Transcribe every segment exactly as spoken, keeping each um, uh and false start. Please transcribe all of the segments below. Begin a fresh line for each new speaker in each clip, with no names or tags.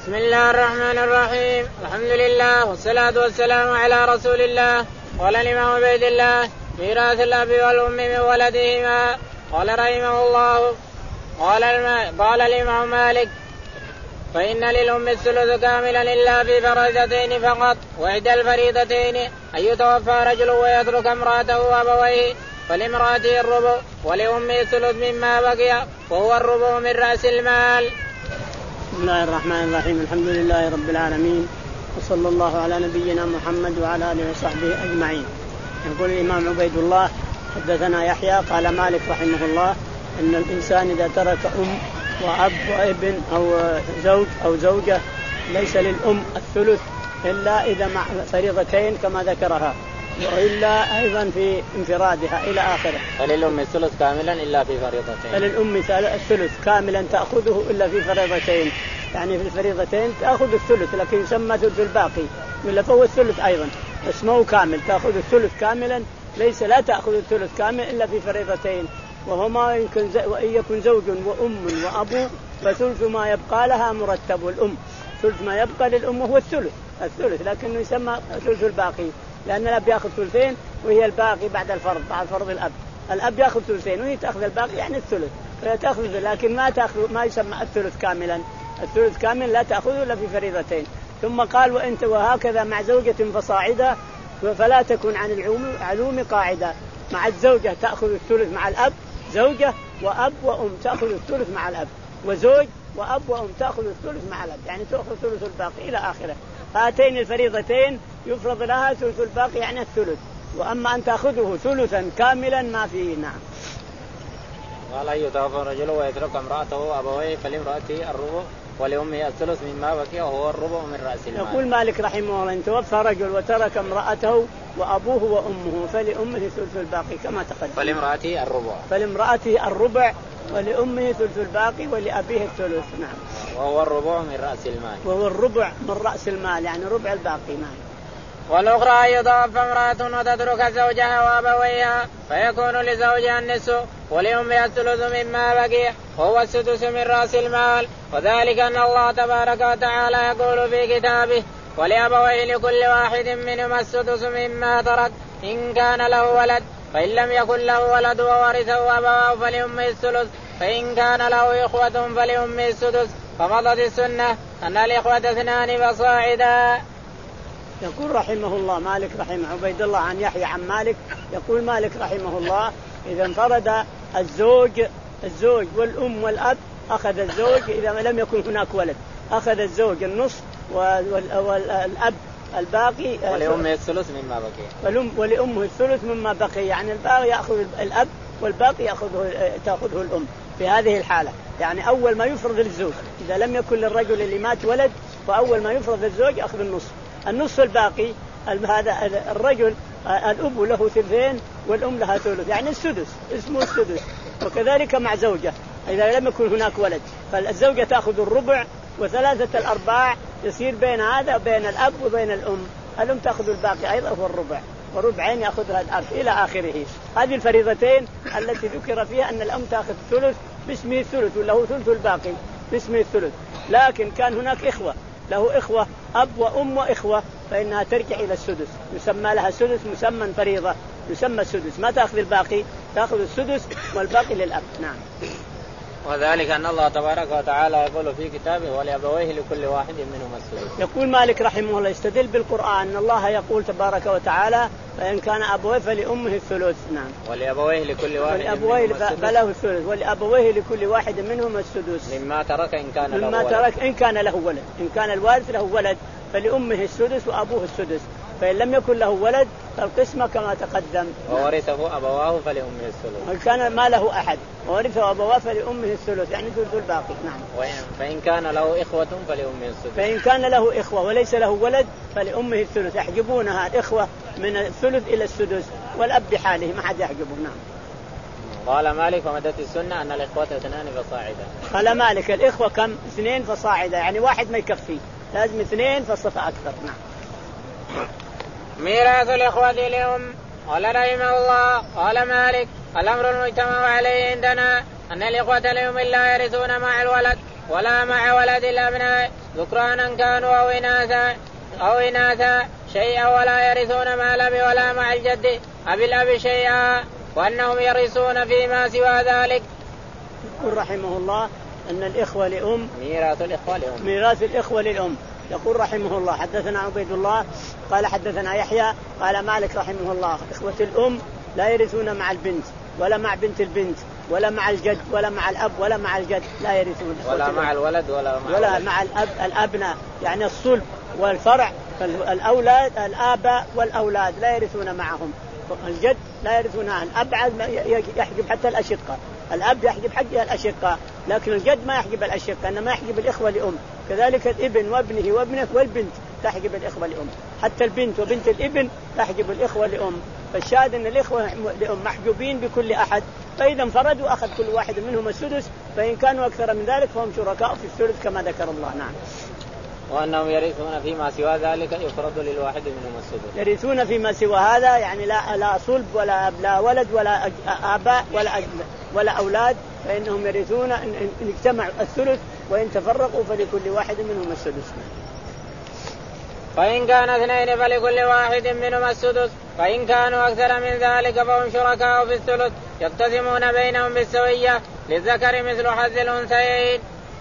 بسم الله الرحمن الرحيم. الحمد لله والصلاة والسلام على رسول الله. قال الإمام عبيد الله ميراث الأب والأم من ولدهما. قال رحمه الله قال, قال الإمام مالك فإن للأم الثلث كاملا إلا في فريضتين فقط، وإحدى الفريضتين أن يتوفى رجل ويترك امرأته وأبويه فلامرأته الربع ولأمه الثلث مما بقي وهو الربع من رأس المال.
بسم الله الرحمن الرحيم. الحمد لله رب العالمين وصلى الله على نبينا محمد وعلى آله وصحبه أجمعين. يقول الإمام عبيد الله حدثنا يحيى قال مالك رحمه الله أن الإنسان إذا ترك أم وأب وابن أو زوج أو زوجة ليس للأم الثلث إلا إذا مع فريضتين كما ذكرها، وإلا أيضا في انفرادها إلى آخره.
فللأم الثلث كاملا إلا في فريضتين.
فللأم الثلث كاملا تأخذه إلا في فريضتين، يعني في الفريضتين تأخذ الثلث لكن يسمى ثلث الباقي ولا فهو الثلث أيضا اسمه كامل، تأخذ الثلث كاملا، ليس لا تأخذ الثلث كامل إلا في فريضتين، وهما يمكن وإن يكن زوج وأم وأبو فثلث ما يبقى لها مرتب الأم، ثلث ما يبقى للأم هو الثلث الثلث لكنه يسمى ثلث الباقي، لأن الأب يأخذ ثلثين وهي الباقي بعد الفرض بعد فرض الأب، الأب يأخذ ثلثين وهي تأخذ الباقي يعني الثلث، فهي تأخذ لكن ما تأخذ ما يسمى الثلث كاملا، الثلث كامل لا تأخذه إلا في فريضتين. ثم قال وأنت وهكذا مع زوجة فصاعدة فلا تكن عن العلوم قاعدة، مع الزوجة تأخذ الثلث مع الأب، زوجة وأب وأم تأخذ الثلث مع الأب، وزوج وأب وأم تأخذ الثلث مع الأب، يعني تأخذ ثلث الباقي إلى آخره. هاتين الفريضتين يفرض لها ثلث الباقي يعني الثلث، وأما أن تأخذه ثلثا كاملا ما فيه. نعم.
قال يتوفى الرجل ويترك امرأته وأبويه فلامرأته الربع ولأمه الثلث مما بقي وهو الربع من رأس المال.
يقول مالك رحمه الله إن توفى رجل وترك امرأته وأبوه وأمه فلأمه ثلث الباقي كما تقدم.
فلامرأته الربع.
فلامرأته الربع ولأمه ثلث الباقي ولأبيه الثلث. نعم.
وهو الربع من رأس المال.
وهو الربع من رأس المال يعني ربع الباقي. نعم.
والأخرى أن يتوفى امرأة وتترك زوجها وأبويها فيكون لزوجها النصف ولأمها الثلث مما بقي وهو السدس من رأس المال، وذلك أن الله تبارك وتعالى يقول في كتابه ولأبويه لكل واحد منهما السدس مما ترك إن كان له ولد، فإن لم يكن له ولد وورثه أبواه فلأمه الثلث، فإن كان له إخوة فلأمه السدس، فمضت السنة أن الإخوة اثنان فصاعدا.
يقول رحمه الله مالك رحمه عبيد الله عن يحيى عن مالك يقول مالك رحمه الله إذا انفرد الزوج الزوج والأم والأب أخذ الزوج إذا لم يكن هناك ولد أخذ الزوج النصف والأب الباقي
ولأمه الثلث مما بقي
ولأمه الثلث مما بقي، يعني الباقي يأخذ الأب والباقي يأخذه تأخذه الأم في هذه الحالة. يعني أول ما يفرض للزوج إذا لم يكن للرجل اللي مات ولد فأول ما يفرض للزوج أخذ النصف، النصف الباقي هذا الرجل الأب له ثلثين والأم لها ثلث يعني السدس اسمه السدس. وكذلك مع زوجة إذا لم يكن هناك ولد فالزوجة تأخذ الربع وثلاثة الأرباع يصير بين هذا بين الأب وبين الأم، الأم تأخذ الباقي أيضا هو الربع وربعين يأخذها الأب إلى آخره. هذه الفريضتين التي ذكر فيها أن الأم تأخذ الثلث باسمه الثلث وله ثلث الباقي باسمه الثلث، لكن كان هناك إخوة له إخوة أب وأم وإخوة فإنها ترجع إلى السدس، يسمى لها سدس مسمى فريضة يسمى السدس، ما تأخذ الباقي تأخذ السدس والباقي للأب. نعم.
وذلك أن الله تبارك وتعالى يقول في كتابه ولأبويه لكل واحد منهما الثلث.
يقول مالك رحمه الله يستدل بالقرآن أن الله يقول تبارك وتعالى فإن كان أبويه فلأمه الثلث. نعم.
ولأبويه لكل واحد
ولأبويه فله الثلث ولأبويه لكل واحد منهم السدس
مما ترك إن كان له
مما
ولد.
ترك إن كان له ولد، إن كان الوارث له ولد فلأمه السدس وأبوه السدس، فإن لم يكن له ولد فالقسمة كما تقدم.
وورثه أبواه فلأمه الثلث.
وإن كان ما له أحد وورثه أبواه فلأمه الثلث يعني ثلث الباقي. نعم.
فإن كان له إخوة فلأمه الثلث.
فإن كان له إخوة وليس له ولد فلأمه الثلث، يحجبونها الإخوة من الثلث إلى السدس والأب بحاله ما حد يحجبه. نعم.
قال مالك ومدت السنة أن الإخوة اثنان فصاعدا.
قال مالك الإخوة كم؟ اثنين فصاعدا، يعني واحد ما يكفي لازم اثنين فالصفة أكثر. نعم.
ميراث الإخوة لأم. قال رحمه الله قال مالك الأمر المجتمع عليه عندنا أن الإخوة لأم لا يرثون مع الولد ولا مع ولد الأبناء ذكرانا كانوا أو إناثا أو إناثا شيئا ولا يرثون مع الأب ولا مع الجد أبي الأب شيئا وأنهم يرثون فيما سوى ذلك.
يقول رحمه الله أن الإخوة لأم
ميراث الإخوة لأم
ميراث الإخوة للأم. يقول رحمه الله حدثنا عبيد الله قال حدثنا يحيى قال مالك رحمه الله إخوة الأم لا يرثون مع البنت ولا مع بنت البنت ولا مع الجد ولا مع الأب ولا مع الجد لا يرثون
ولا مع الولد ولا مع,
ولا مع الأب الأبناء يعني الصلب والفرع فالأولاد الآباء والأولاد لا يرثون معهم. الجد لا يرثون عن أبعد يحجب حتى الأشقة. الأب يحجب حق الأشقة لكن الجد ما يحجب الأشقة إنما يحجب الإخوة لأم. كذلك الابن وابنه وابنه والبنت تحجب الإخوة لأم. حتى البنت وبنت الابن تحجب الإخوة لأم. فالشاهد أن الإخوة لأم محجوبين بكل أحد فإذا انفردوا أخذ كل واحد منهم السدس فإن كانوا أكثر من ذلك فهم شركاء في الثلث كما ذكر الله. نعم.
وأنهم يرثون فيما سوى ذلك يفرض للواحد منهم السدس.
يرثون فيما سوى هذا يعني لا لا صلب ولا لا ولد ولا آباء ولا ولا أولاد فإنهم يرثون إن اجتمعوا الثلث وإن تفرقوا فلكل واحد منهم السدس.
فإن كان اثنين فلكل واحد منهم السدس فإن كانوا أكثر من ذلك فهم شركاء في الثلث يقتسمون بينهم بالسوية للذكر مثل حظ الأنثيين.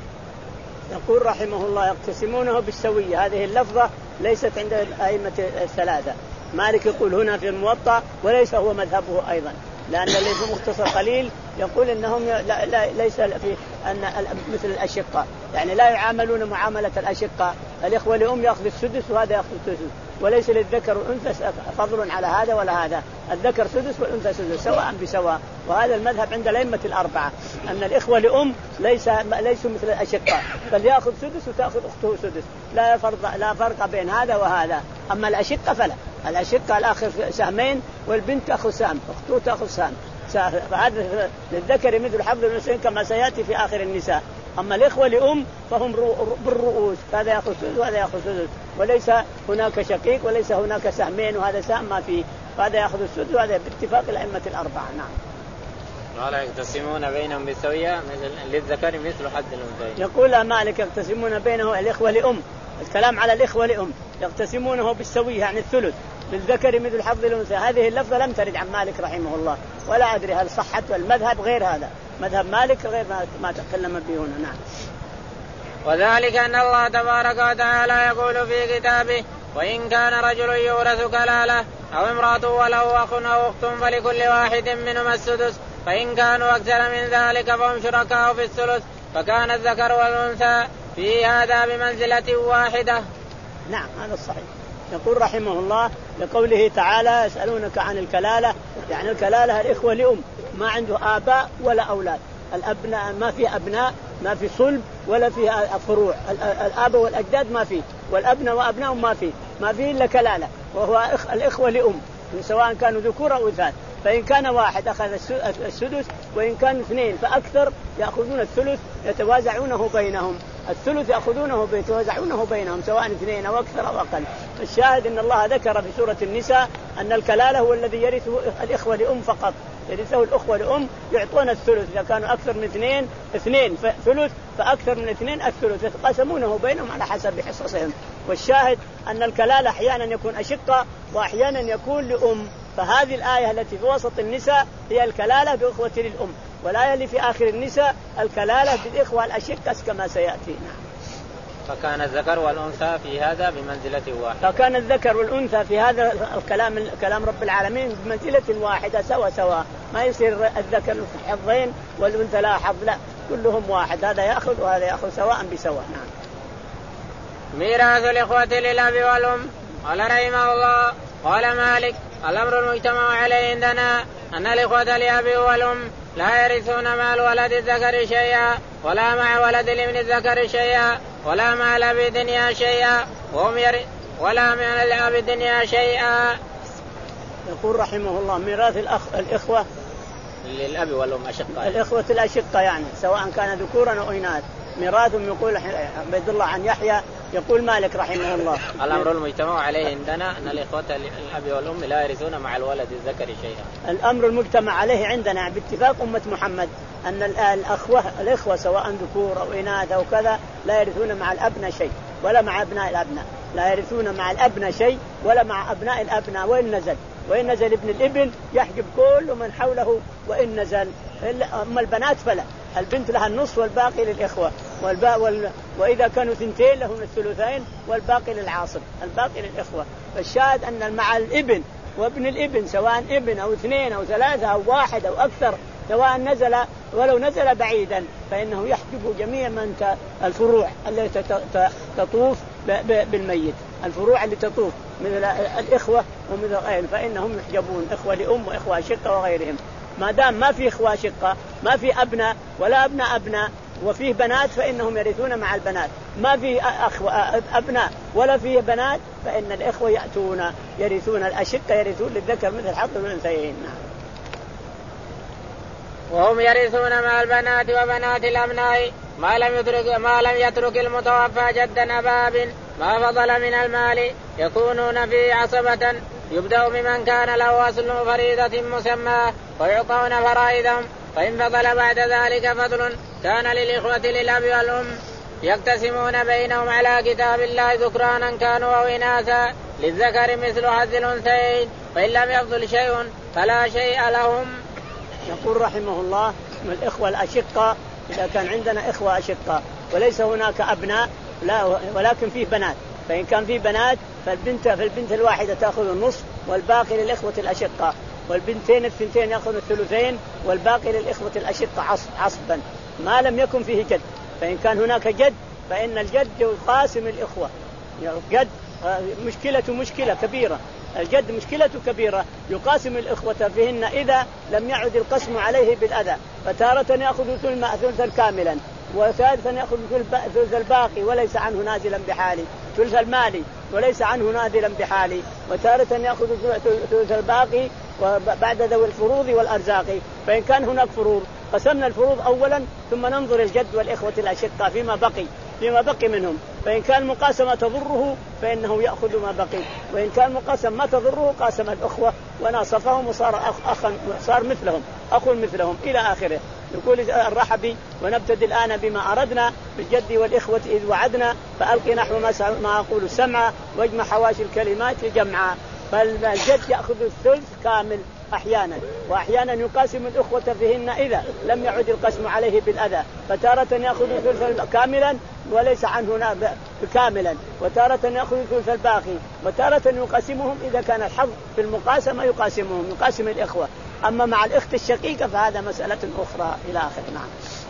يقول رحمه الله يقتسمونه بالسوية. هذه اللفظة ليست عند الأئمة الثلاثة. مالك يقول هنا في الموطأ وليس هو مذهبه أيضا لأن اللي في مختصر خليل يقول إنهم لا لا ليس في أن مثل الأشقة يعني لا يعاملون معاملة الأشقة. الإخوة لأم يأخذ السدس وهذا يأخذ السدس وليس للذكر والأنثى فضل على هذا ولا هذا. الذكر سدس والأنثى سدس سواء بسواء. وهذا المذهب عند الأئمة الأربعة أن الإخوة لأم ليس ليسوا مثل الأشقة فليأخذ سدس وتأخذ أخته سدس لا فرق لا فرق بين هذا وهذا. أما الأشقة فلا. الأشقة الآخر سهمين والبنت تأخذ سهم أخته تأخذ سهم فهذا للذكر مثل حظ الأنثيين كما سيأتي في آخر النساء. أما الإخوة لأم فهم بالرؤوس هذا يأخذ سدس وهذا يأخذ سدس وليس هناك شقيق وليس هناك سهمين وهذا سهم ما فيه فهذا يأخذ السدس وهذا باتفاق الأئمة الأربعة. نعم.
ولا يقتسمون بينهم بالسوية للذكر مثل حظ الأنثيين.
يقول مالك يقتسمون بينه الإخوة لأم. الكلام على الإخوة لأم يقتسمونه بالسوية يعني الثلث للذكر مثل حظ الأنثى. هذه اللفظة لم ترد عن مالك رحمه الله ولا أدري هل صحت والمذهب غير هذا مذهب مالك غير ما تكلم به هنا. نعم.
وذلك أن الله تبارك وتعالى يقول في كتابه وإن كان رجل يورث كلالة أو امرأة وله أخ أو أخت فلكل واحد منهم السدس فإن كانوا أكثر من ذلك فهم شركاء في الثلث فكان الذكر والأنثى في هذا بمنزلة واحدة.
نعم هذا الصحيح. يقول رحمه الله لقوله تعالى يسألونك عن الكلالة يعني الكلالة الإخوة لأم ما عنده آباء ولا أولاد. الأبناء ما في أبناء ما في صلب ولا في فروع. الآباء والأجداد ما في والأبناء وأبناء ما في ما في إلا كلالة وهو الإخوة لأم سواء كانوا ذكور أو إناث. فإن كان واحد أخذ السدس وإن كان اثنين فأكثر يأخذون الثلث يتوازعونه بينهم. الثلث يأخذونه يتوازعونه بينهم سواء اثنين أو أكثر أو أقل. الشاهد أن الله ذكر في سورة النساء أن الكلالة هو الذي يرثه الإخوة لأم فقط. يرثه الأخوة لأم يعطون الثلث إذا كانوا أكثر من اثنين اثنين ثلث فأكثر من اثنين الثلث يتقاسمونه بينهم على حسب حصصهم. والشاهد أن الكلالة أحيانا يكون أشقة وأحيانا يكون لأم. فهذه الآية التي في وسط النساء هي الكلالة بإخوة للأم والآية اللي في آخر النساء الكلالة بالإخوة الأشقة كما سيأتي.
فكان الذكر والأنثى في هذا بمنزلة واحدة.
فكان الذكر والأنثى في هذا الكلام كلام رب العالمين بمنزلة واحدة سوا سوا ما يصير الذكر في حظين والأنثى لا حظ لا كلهم واحد هذا يأخذ وهذا يأخذ سواء بسواء. نعم.
ميراث الإخوة للأب والأم. قال رحمه الله قال مالك الأمر المجتمع عليه عندنا أن الإخوة للأب والأم لا يرثون مع الولد الذكر شيئا ولا مع ولد الابن الذكر شيئا ولا مع الأب الدنيا شيئا وهم ير... ولا مع الأب الدنيا شيئا.
يقول رحمه الله ميراث الأخ... الإخوة
للأب والأم أشقة.
الإخوة الأشقة يعني سواء كان ذكورا أو إناث ميراثهم. يقول عبد الله عن يحيى يقول مالك رحمه الله
الأمر المجتمع عليه عندنا أن الإخوة الأب والأم لا يرثون مع الولد الذكر شيئا.
الأمر المجتمع عليه عندنا باتفاق أمة محمد أن الأخوة الإخوة سواء ذكور أو إناث أو كذا لا يرثون مع الأبناء شيء ولا مع أبناء الأبناء، لا يرثون مع الأبناء شيء ولا مع أبناء الأبناء، وإن نزل وإن نزل ابن الابن يحجب كل من حوله وإن نزل. أما البنات فلا، البنت لها النصف والباقي للإخوة، والباقي وال... وإذا كانوا ثنتين لهم الثلثين والباقي للعاصب، الباقي للإخوة. فالشاهد أن مع الابن وابن الابن سواء ابن أو اثنين أو ثلاثة أو واحد أو أكثر، سواء نزل ولو نزل بعيدا فإنه يحجب جميع من الفروع التي تطوف بالميت، الفروع اللي تطوف مثل الإخوة ومثل غيرهم فإنهم يحجبون، إخوة لأم وإخوة شقة وغيرهم. ما دام ما في إخوة شقة، ما في أبناء ولا أبناء أبناء وفيه بنات فإنهم يرثون مع البنات، ما في أخوة أبناء ولا فيه بنات فإن الإخوة يأتون يرثون، الأشقة يرثون للذكر مثل حظ الأنثيين.
وهم يرثون مع البنات وبنات الأبناء ما لم يترك ما لم يترك المتوفى جدا أباب ما فضل من المال، يكونون فيه عصبة، يبدأ بمن كان له أصل فريضة مسمى ويعطون فرائضهم، فإن فضل بعد ذلك فضل كان للإخوة للأب والأم يقتسمون بينهم على كتاب الله ذكرانا كانوا أو إناثا للذكر مثل حظ الأنثيين، فإن لم يفضل شيء فلا شيء لهم.
يقول رحمه الله من الإخوة الأشقة إذا كان عندنا إخوة أشقة وليس هناك أبناء لا ولكن فيه بنات، فإن كان فيه بنات فالبنت فالبنت الواحدة تأخذ النصف والباقي للإخوة الأشقة، والبنتين الثنتين يأخذ الثلثين والباقي للإخوة الأشقة عصبا ما لم يكن فيه جد. فإن كان هناك جد فإن الجد يقاسم الإخوة، جد مشكلة مشكلة كبيرة، الجد مشكلة كبيرة يقاسم الإخوة فيهن إذا لم يعد القسم عليه بالأذى، فتارة يأخذ ثلثا كاملا وثالثا يأخذ ثلث الباقي وليس عنه نازلا بحالي، ثلث المالي وليس عنه نازلا بحالي، وتارة يأخذ ثلث الباقي وبعد ذوي الفروض والأرزاق. فإن كان هناك فروض قسمنا الفروض أولا ثم ننظر الجد والإخوة الأشقاء فيما بقي فيما بقي منهم، فإن كان مقاسمة تضره فإنه يأخذ ما بقي، وإن كان مقاسم ما تضره قاسم الأخوة وناصفهم وصار أخا صار مثلهم أخو مثلهم إلى آخره. يقول الرحبي ونبتدي الآن بما أردنا بالجد والإخوة إذ وعدنا فألقي نحو ما أقول السمع واجمع حواشي الكلمات جمعا. فالجد يأخذ الثلث كامل أحيانا، وأحيانا يقاسم الأخوة فيهن إذا لم يعد القسم عليه بالأذى، فتارة يأخذ ثلث كاملا وليس عنه كاملا، وتارة يأخذ ثلث الباقي، وتارة يقاسمهم إذا كان الحظ في المقاسمة يقاسمهم يقاسم الإخوة. أما مع الأخت الشقيقة فهذا مسألة أخرى إلى آخر. نعم.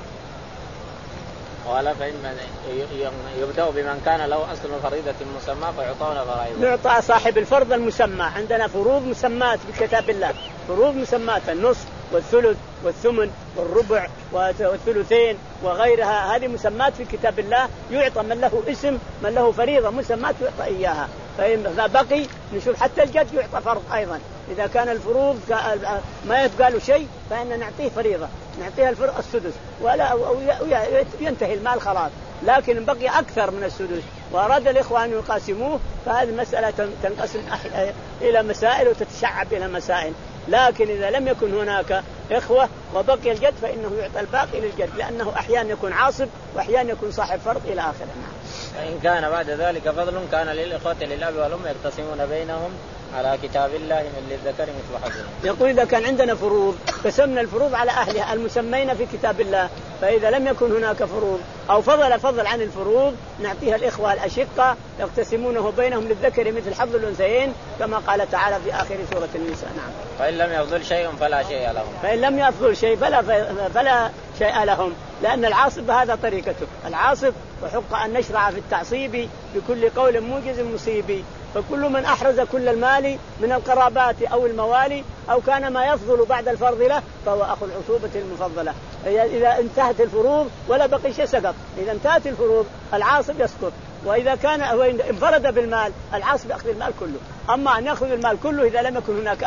قال فإن يبدأ بمن كان له أصل فريضة مسمى فيعطون فرائض،
يعطى صاحب الفرض المسمى. عندنا فروض مسمات بكتاب الله، فروض مسمات النصف والثلث والثمن والربع والثلثين وغيرها، هذه مسمات في كتاب الله يعطى من له اسم من له فريضة مسمات يعطى إياها. فإذا بقي نشوف حتى الجد يعطى فرض أيضا، إذا كان الفروض ما يبقى له شيء فإن نعطيه فريضة، نعطيها الفرق السدس ولا ينتهي المال خلاص. لكن بقي أكثر من السدس وأراد الإخوة أن يقاسموه فهذه المسألة تنقسم إلى مسائل وتتشعب إلى مسائل. لكن إذا لم يكن هناك إخوة وبقي الجد فإنه يعطى الباقي للجد، لأنه أحيانا يكون عاصب وأحيانا يكون صاحب فرض إلى آخره.
فإن كان بعد ذلك فضل كان للإخوة للأب والأم يقتسمون بينهم على كتاب الله من للذكر مثل حظهم.
يقول إذا كان عندنا فروض قسمنا الفروض على أهلها المسمين في كتاب الله، فإذا لم يكن هناك فروض أو فضل فضل عن الفروض نعطيها الإخوة الأشقة يقتسمونه بينهم للذكر مثل حظ الأنثيين كما قال تعالى في آخر سورة النساء. نعم.
فإن لم يفضل شيء فلا شيء لهم.
فإن لم يفضل شيء فلا فلا شيء لهم، لأن العاصب هذا طريقته، العاصب وحق أن نشرع في التعصيب بكل قول موجز مصيب، فكل من أحرز كل المال من القرابات أو الموالي أو كان ما يفضل بعد الفرض له فهو أخو العصوبة المفضلة. إذا انتهت الفروض ولا بقي شيء سقط، إذا انتهت الفروض العاصب يسقط، وإذا كان انفرد بالمال العاصب يأخذ المال كله. أما أن يأخذ المال كله إذا لم يكن هناك أحد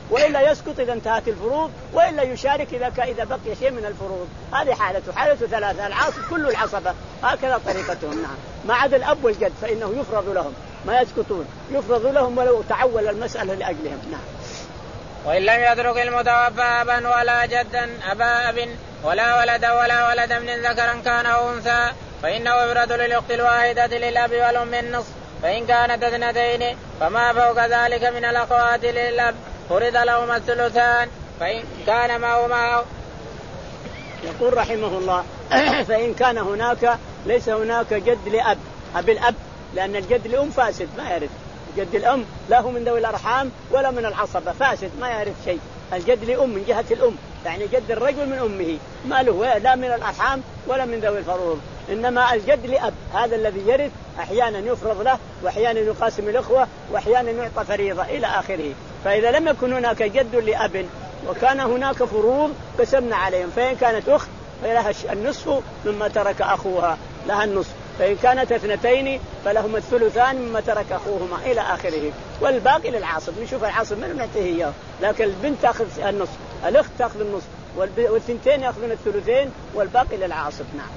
وإلا يسقط إذا انتهت الفروض، وإلا يشارك إذا إذا بقي شيء من الفروض. هذه حالته حالته ثلاثة، العاصب كل العصبة هكذا طريقتهم. نعم، ما عدا الأب والجد فإنه يفرض لهم، ما يسقطون، يفرض لهم ولو تعول المسألة لأجلهم. نعم.
وإن لم يترك المتوفى أبا ولا جدا أبا أب ولا ولد ولا ولد من ذكرا كان أو أنثى فإنه يفرض للأخت الواحدة للأب والأم النصف، فإن كانت اثنتين فما فوق ذلك من الأخوات للأب فرض لهما الثلثان، فإن كان معهما.
يقول رحمه الله فإن كان هناك ليس هناك جد لأب أب الأب، لأن الجد لأم فاسد ما يرث، جد الأم لا هو من ذوي الأرحام ولا من العصبة، فاسد ما يعرف شيء. الجد لأم من جهة الأم، يعني جد الرجل من أمه ما له لا من الأرحام ولا من ذوي الفروض، إنما الجد لأب هذا الذي يرث أحيانا يفرض له وأحيانا يقاسم الأخوة وأحيانا يعطى فريضة إلى آخره. فإذا لم يكن هناك جد لأب وكان هناك فروض قسمنا عليهم، فإن كانت أخت فلها النصف مما ترك أخوها، لها النصف، فإن كانت اثنتين فلهم الثلثان مما ترك أخوهما إلى آخره، والباقي للعاصب. نشوف العاصب من نعطيه إياه، لكن البنت تأخذ النصف، الأخت تأخذ النصف، والثنتين يأخذون الثلثين والباقي للعاصب. نعم.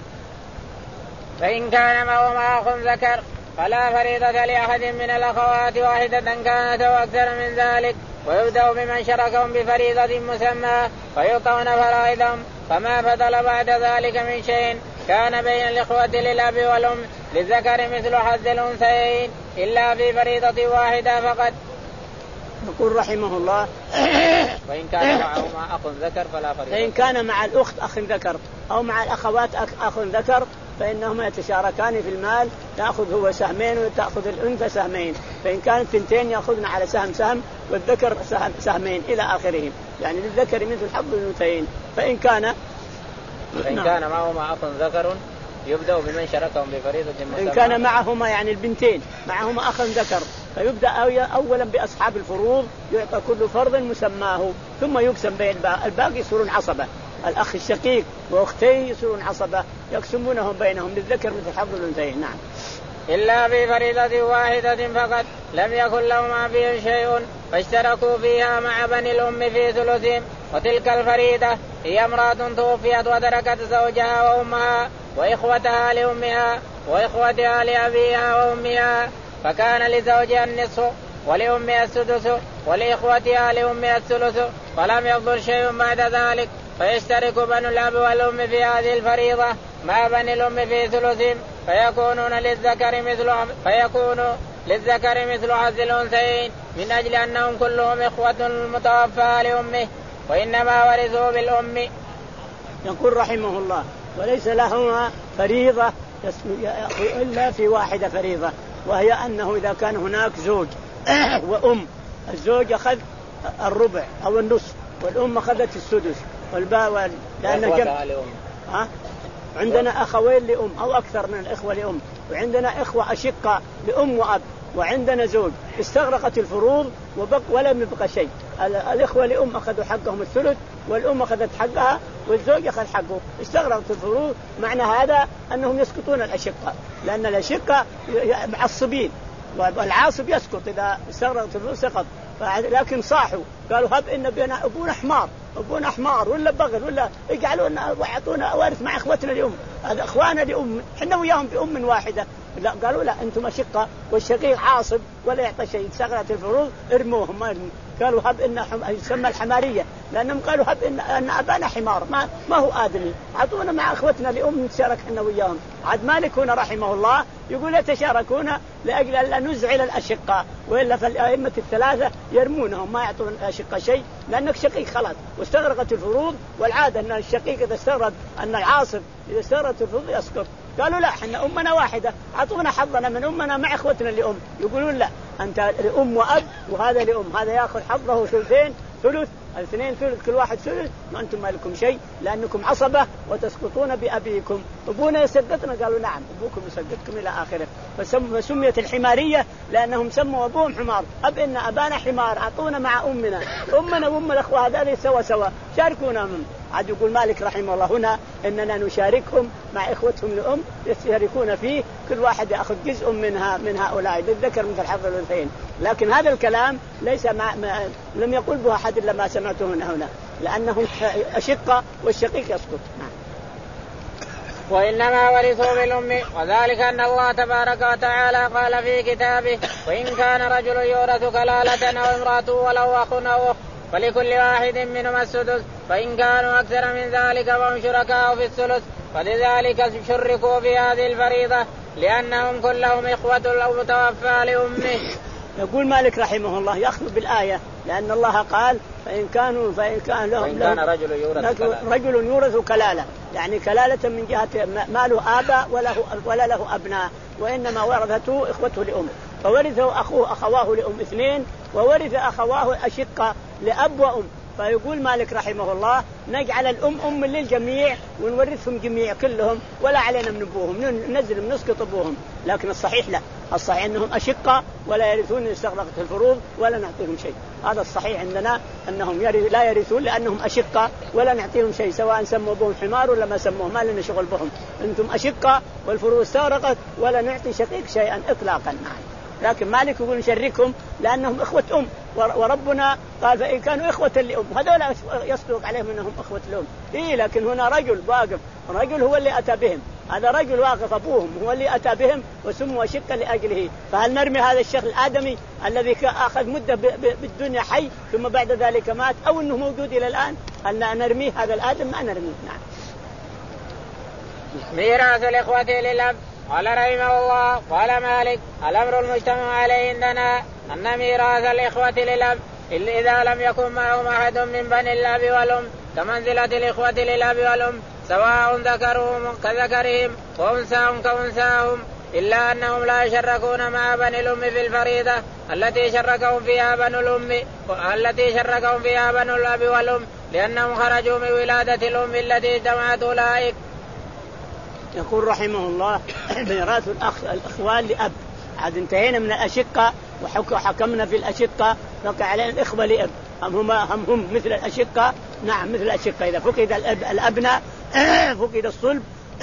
فإن كان معهما أخ ذكر فلا فريضة لأحد من الأخوات واحدة كانت أو أكثر من ذلك، ويبدأ بمن شركهم بفريضة مسمى فيعطون فرائضهم، فما فضل بعد ذلك من شيء كان بين الإخوة للأب والأم للذكر مثل حظ الأنثيين إلا في فريضة واحدة فقط.
يقول رحمه الله
وإن كان معهما أخ ذكر فلا فريضة.
فإن كان مع الأخت أخ ذكر أو مع الأخوات أخ ذكر فإنهما يتشاركان في المال، تأخذ هو سهمين وتأخذ الأنثى سهمين، فإن كانت ثنتين يأخذن على سهم سهم والذكر سهم سهمين إلى آخره، يعني للذكر مثل حظ الأنثيين. فإن كان
فإن كان معهما أخ ذكر يبدأ بمن شركهم بفريضة مسمى.
إن كان معهما يعني البنتين معهما أخ ذكر فيبدأ أولا بأصحاب الفروض يعطى كل فرض مسماه، ثم يقسم بين الباقي يصيرون عصبة، الأخ الشقيق وأختيه يصيرون عصبة يقسمونهم بينهم للذكر مثل حظ الأنثيين. نعم.
إلا في فريضة واحدة فقط لم يكن لهما فيه شيء فاشتركوا فيها مع بني الأم في ثلثهم، وتلك الفريضة هي امرأة توفيت وتركت زوجها وأمها وإخوتها لأمها وإخوتها لأبيها وأمها، فكان لزوجها النصف ولأمها السدس ولإخوتها لأمها الثلث، فلم يفضل شيء بعد ذلك، فيشترك بنو الأب والأم في هذه الفريضة مع بني الأم في ثلثهم، فيكونون للذكر مثل فيكون للذكر مثل حظ الأنثيين من أجل أنهم كلهم إخوة المتوفى لأمه وإنما ورثوا بالأم.
يقول رحمه الله وليس لهما فريضة إلا في واحدة فريضة، وهي أنه إذا كان هناك زوج وأم، الزوج أخذ الربع أو النصف والأم أخذت السدس والباء، لأن جمع ها؟ عندنا أخوين لأم أو أكثر من الإخوة لأم، وعندنا إخوة أشقاء لأم وأب، وعندنا زوج استغرقت الفروض وبق ولم يبقى شيء، الإخوة لأم أخذوا حقهم الثلث والأم أخذت حقها والزوج أخذ حقه، استغرقت الفروض. معنى هذا أنهم يسقطون الأشقاء، لأن الأشقاء معصبين والعاصب يسقط إذا استغرقت الفروض سقط، لكن صاحوا قالوا هب إن أبونا حمار أبونا حمار ولا بغل ولا يجعلونا ويعطونا وارث مع إخوتنا الأم، هذا إخوانا لأم حنا وياهم بأم واحدة، لا قالوا لا أنتم أشقة والشقيق عاصب ولا يعطى شيء، استغرقت الفروض ارموهم ما ارموا. قالوا هب إن حم... يسمى الحمارية لأنهم قالوا هب إن, أن أبانا حمار ما ما هو آدمي، عطونا مع إخوتنا لأم نتشارك حنا وياهم. عاد مالك هنا رحمه الله يقول يتشاركون لأجل أن نزعل الأشقاء، وإلا فالأئمة الثلاثة يرمونهم ما يعطون الأشقاء شيء، لأنك شقيق خلاص واستغرقت الفروض، والعادة أن الشقيق إذا استغرق أن العاصب إذا استغرقت الفروض يسقط. قالوا لا احنا أمنا واحدة عطونا حظنا من أمنا مع إخوتنا لأم. يقولون لا أنت لأم وأب وهذا لأم، هذا يأخذ حظه ثلثين ثلث الاثنين ثلث كل واحد ثلث، ما أنتم ما لكم شيء لأنكم عصبة وتسقطون بأبيكم. أبونا يسقطنا قالوا نعم أبوكم يسقطكم إلى آخره، فسميت الحمارية لأنهم سموا أبوهم حمار، أب إن أبانا حمار عطونا مع أمنا أمنا وأم الأخوة هذول سوا سوا شاركونا من عاد يقول مالك رحمه الله هنا إننا نشاركهم مع إخوتهم لأم يشاركون فيه، كل واحد يأخذ جزء منها من هؤلاء للذكر مثل حظ الأنثيين. لكن هذا الكلام ليس مع ما لم يقل به أحد إلا ما سمعته هنا هنا لأنهم أشقة والشقيق يسقط.
وإنما ورثوا بالأم، وذلك أن الله تبارك وتعالى قال في كتابه: وإن كان رجل يورث كلالة أو امرأة وله أخ أو أخت فلكل واحد منهما السدس، فإن كانوا أكثر من ذلك فهم شركاء في الثلث، فلذلك شركوا في هذه الفريضة لأنهم كلهم إخوة المتوفى لأمه.
يقول مالك رحمه الله يأخذ بالآية لأن الله قال: فإن كانوا فإن كان لهم
وإن كان رجل يورث
رجل يورث كلالة، يعني كلالة من جهة ما له آباء وله ولا له أبناء، وإنما ورثته إخوته لأم، فورثه أخوه أخواه لأم اثنين، وورث أخواه أشقة لأب وأم. فيقول مالك رحمه الله: نجعل الأم أم للجميع ونورثهم جميع كلهم ولا علينا من أبوهم، ننزل نسقط أبوهم. لكن الصحيح لا، الصحيح أنهم أشقة ولا يرثون استغرقت الفروض ولا نعطيهم شيء. هذا الصحيح عندنا أنهم لا يرثون لأنهم أشقة ولا نعطيهم شيء، سواء سموا بهم حمار ولا ما سموه، ما لنا شغل بهم. أنتم أشقة والفروض استغرقت ولا نعطي شقيق شيئا إطلاقا. لكن مالك يقول نشركهم لأنهم إخوة أم، وربنا قال: فإن كانوا إخوة لأم، هذول يصدق عليهم أنهم إخوة لأم. إيه لكن هنا رجل واقف، رجل هو اللي أتى بهم، هذا رجل واقف أبوهم هو اللي أتى بهم وسموا شقة لأجله. فهل نرمي هذا الشخص الآدمي الذي أخذ مدة بالدنيا حي ثم بعد ذلك مات، أو أنه موجود إلى الآن؟ هل نرميه هذا الآدم؟ ما نرميه. نعم.
ميراث الإخوة للأب. قال رحمه الله: قال مالك: الأمر المجتمع عليه عندنا أن ميراث الإخوة للأب إلا إذا لم يكن معهم أحد من بني الأب والأم كمنزلة الإخوة للأب والأم، سواء ذكرهم كذكرهم وأنثاهم كأنثاهم، إلا أنهم لا يشركون مع بني الأم في الفريضة التي شركهم فيها بنو الأم التي شركهم فيها بنو الأب والأم، لأنهم خرجوا من ولادة الأم التي اجتمعت أولئك.
يقول رحمه الله: ميراث الأخ الإخوان لأب. عاد انتهينا من الأشقة وحكمنا في الأشقة، بقي علينا الإخوة لأب. هم هم هم, هم مثل الأشقة. نعم مثل الأشقة، إذا فقد الأب الأبناء فقد الصلب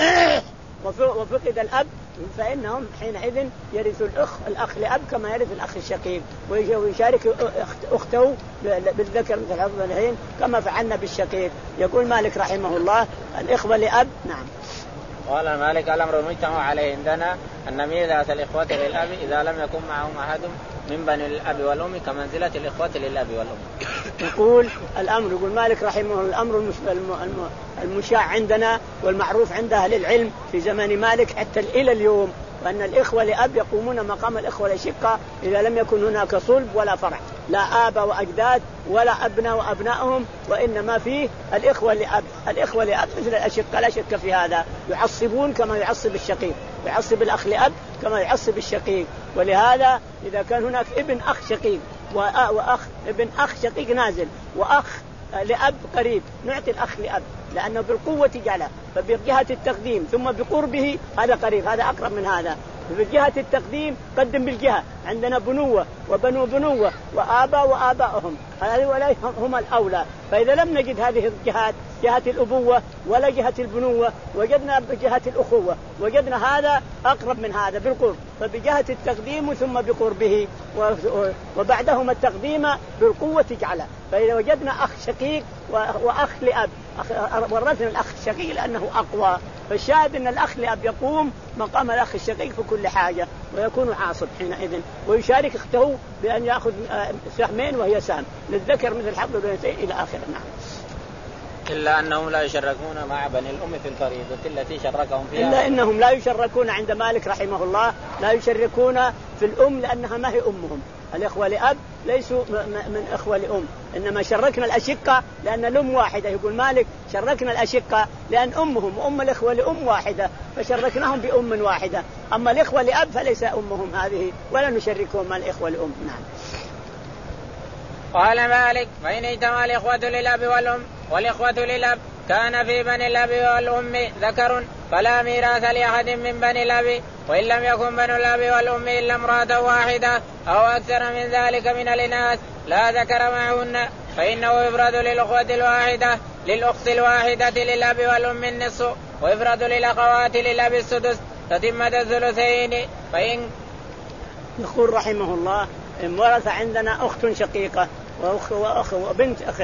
وفقد الأب فإنهم حينئذ يرث الأخ الأخ لأب كما يرث الأخ الشقيق، ويشارك أخته بالذكر مثل حظ الأنثيين كما فعلنا بالشقيق. يقول مالك رحمه الله: الإخوة لأب. نعم.
قال مالك: الأمر المجتمع عليه عندنا أن ميراث الإخوة للأب إذا لم يكن معهم أحد من بني الأب والأم كمنزلة الإخوة للأب والأم.
يقول الأمر، يقول مالك رحمه الله: الأمر المشاع عندنا والمعروف عند أهل العلم في زمان مالك حتى إلى اليوم، وأن الإخوة لأب يقومون مقام الإخوة لشقة إذا لم يكن هناك صلب ولا فرع، لا آباء وأجداد ولا أبناء وأبنائهم، وإنما فيه الإخوة لأب. الإخوة لأب مثل الأشقة لا شك في هذا، يعصبون كما يعصب الشقيق، يعصب الأخ لأب كما يعصب الشقيق. ولهذا إذا كان هناك ابن أخ شقيق وأخ ابن أخ شقيق نازل وأخ لأب قريب، نعطي الأخ لأب لأنه بالقوة جعله، فبجهة التقديم ثم بقربه هذا قريب، هذا أقرب من هذا. بجهة التقديم قدم بالجهة، عندنا بنوة وبنو بنوة وآباء وآبائهم، هؤلاء هم الأولى. فإذا لم نجد هذه الجهات، جهة الأبوة ولا جهة البنوة، وجدنا بجهة الأخوة، وجدنا هذا أقرب من هذا بالقرب، فبجهة التقديم ثم بقربه وبعدهما التقديم بالقوة جعله. فإذا وجدنا أخ شقيق وأخ لأب ورثنا الأخ الشقيق لأنه أقوى. فالشاهد أن الأخ لأب يقوم مقام الأخ الشقيق في كل حاجة، ويكون عاصب حينئذ، ويشارك أخته بأن يأخذ سهمين وهي سهم للذكر مثل حظ الأنثيين إلى آخره. نعم.
إلا أنهم لا يشركون مع بني الأم في الفريضة التي شركهم فيها.
إلا أنهم لا يشركون عند مالك رحمه الله، لا يشركون في الأم لأنها ما هي أمهم. الإخوة لأب ليسوا من إخوة لأم، إنما شركنا الأشقة لأن الأم واحدة. يقول مالك: شركنا الأشقة لأن أمهم وأم الإخوة لأم واحدة فشركناهم بأم واحدة، أما الإخوة لأب فليس أمهم هذه ولا نشركهم مع الإخوة لأم. نعم.
قال مالك: فإن اجتمع الإخوة للأب والأم والإخوة للأب كان في بني الأب والأم ذكر فلا ميراث لأحد من بني الأب، وإن لم يكن بنو الأب والأم إلا امرأة واحدة أو أكثر من ذلك من الإناث لا ذكر معهن فإنه يفرد للأخوة الواحدة للأخت الواحدة للأب والأم النصف ويفرد للأخوات للأب السدس تتمة الثلثين. فإن
يقول رحمه الله إن ورث عندنا أخت شقيقة وأخ وأخ وبنت أخ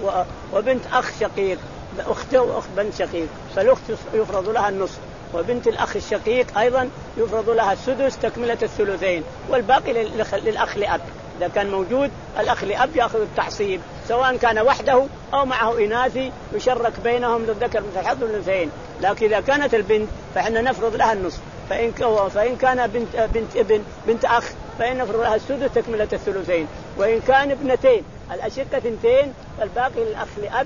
وبنت أخ شقيق أخت وأخت بنت شقيق فالأخت يفرض لها النصف وبنت الأخ الشقيق أيضا يفرض لها السدس تكملة الثلثين والباقي للأخ لأب. إذا كان موجود الأخ لأب يأخذ التعصيب سواء كان وحده أو معه إناثي يشرك بينهم للذكر مثل حظ الأنثيين. لكن إذا كانت البنت فإحنا نفرض لها النصف فإن فإن كان بنت بنت ابن بنت أخ فإن نفرض لها السدس تكملة الثلثين. وإن كان ابنتين الأشقة اثنتين فالباقي للأخ لأب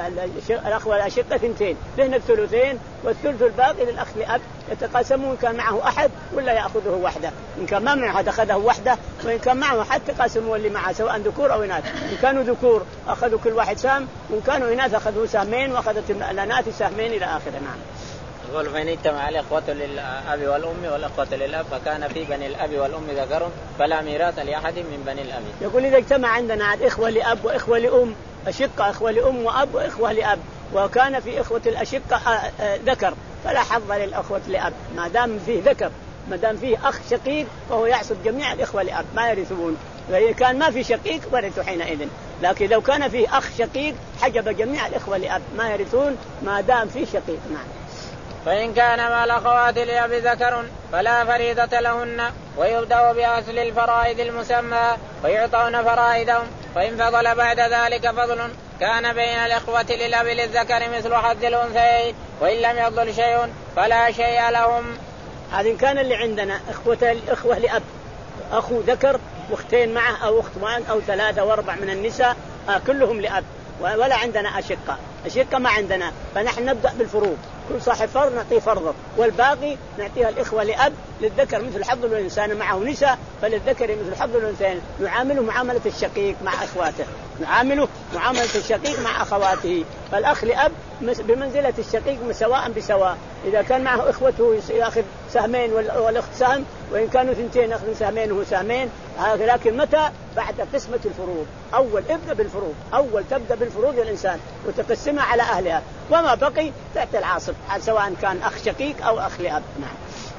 الأخ والأشقة اثنتين لهن الثلثين والثلث الباقي للأخ لأب يتقاسمون كان معه أحد ولا يأخذه وحده. إن كان ما معه أحد أخذه وحده وإن كان معه أحد تقاسموا اللي معه سواء ذكور أو إناث. إن كانوا ذكور أخذوا كل واحد سهم وإن كانوا إناث أخذوا سهمين وأخذت الإناث سهمين إلى آخره. نعم.
يقول فإن اجتمع الإخوة للأب والأم والأخوة للأب فكان في بني الأب والأم ذكر فلا ميراث لأحد من بني الأب.
يقول إذا اجتمع عندنا إخوة لأب وإخوة لأم أشقة إخوة لأم وأب وإخوة لأب وكان في إخوة الأشقة ذكر فلا حظ للأخوة لأب ما دام فيه ذكر. ما دام فيه أخ شقيق فهو يعصب جميع الإخوة لأب ما يرثون. وإذا كان ما في شقيق ورثوا حينئذ. لكن لو كان فيه أخ شقيق حجب جميع الإخوة لأب ما يرثون ما دام فيه شقيق. نعم.
فإن كان مع الأخوات لأب ذكر فلا فريضة لهن ويبدأ بأصل الفرائض المسمى ويعطون فرائضهم. فإن فضل بعد ذلك فضل كان بين الإخوة للأب للذكر مثل حظ الأنثيين وإن لم يفضل شيء فلا شيء لهم.
هذا إن كان اللي عندنا إخوة الإخوة لأب أخو ذكر واختين معه أو أخت معه أو ثلاثة وأربع من النساء آه كلهم لأب ولا عندنا أشقة أشقة ما عندنا فنحن نبدأ بالفروض كل صاحب فرض نعطيه فرضه والباقي نعطيها الإخوة لأب للذكر مثل حظ الإنسان معه نساء فللذكر مثل حظ الإنسان نعامله معاملة الشقيق مع أخواته نعامله معاملة الشقيق مع أخواته. فالأخ لأب بمنزلة الشقيق سواء بسواء. إذا كان معه إخوته يأخذ سهمين والأخت سهم وإن كانوا ثنتين يأخذ سهمين وهو سهمين. لكن متى بعد قسمة الفروض أول ابدأ بالفروض أول تبدأ بالفروض للإنسان وتقسمها على أهلها وما بقي تحت العاصب سواء كان أخ شقيق أو أخ لأب. نعم.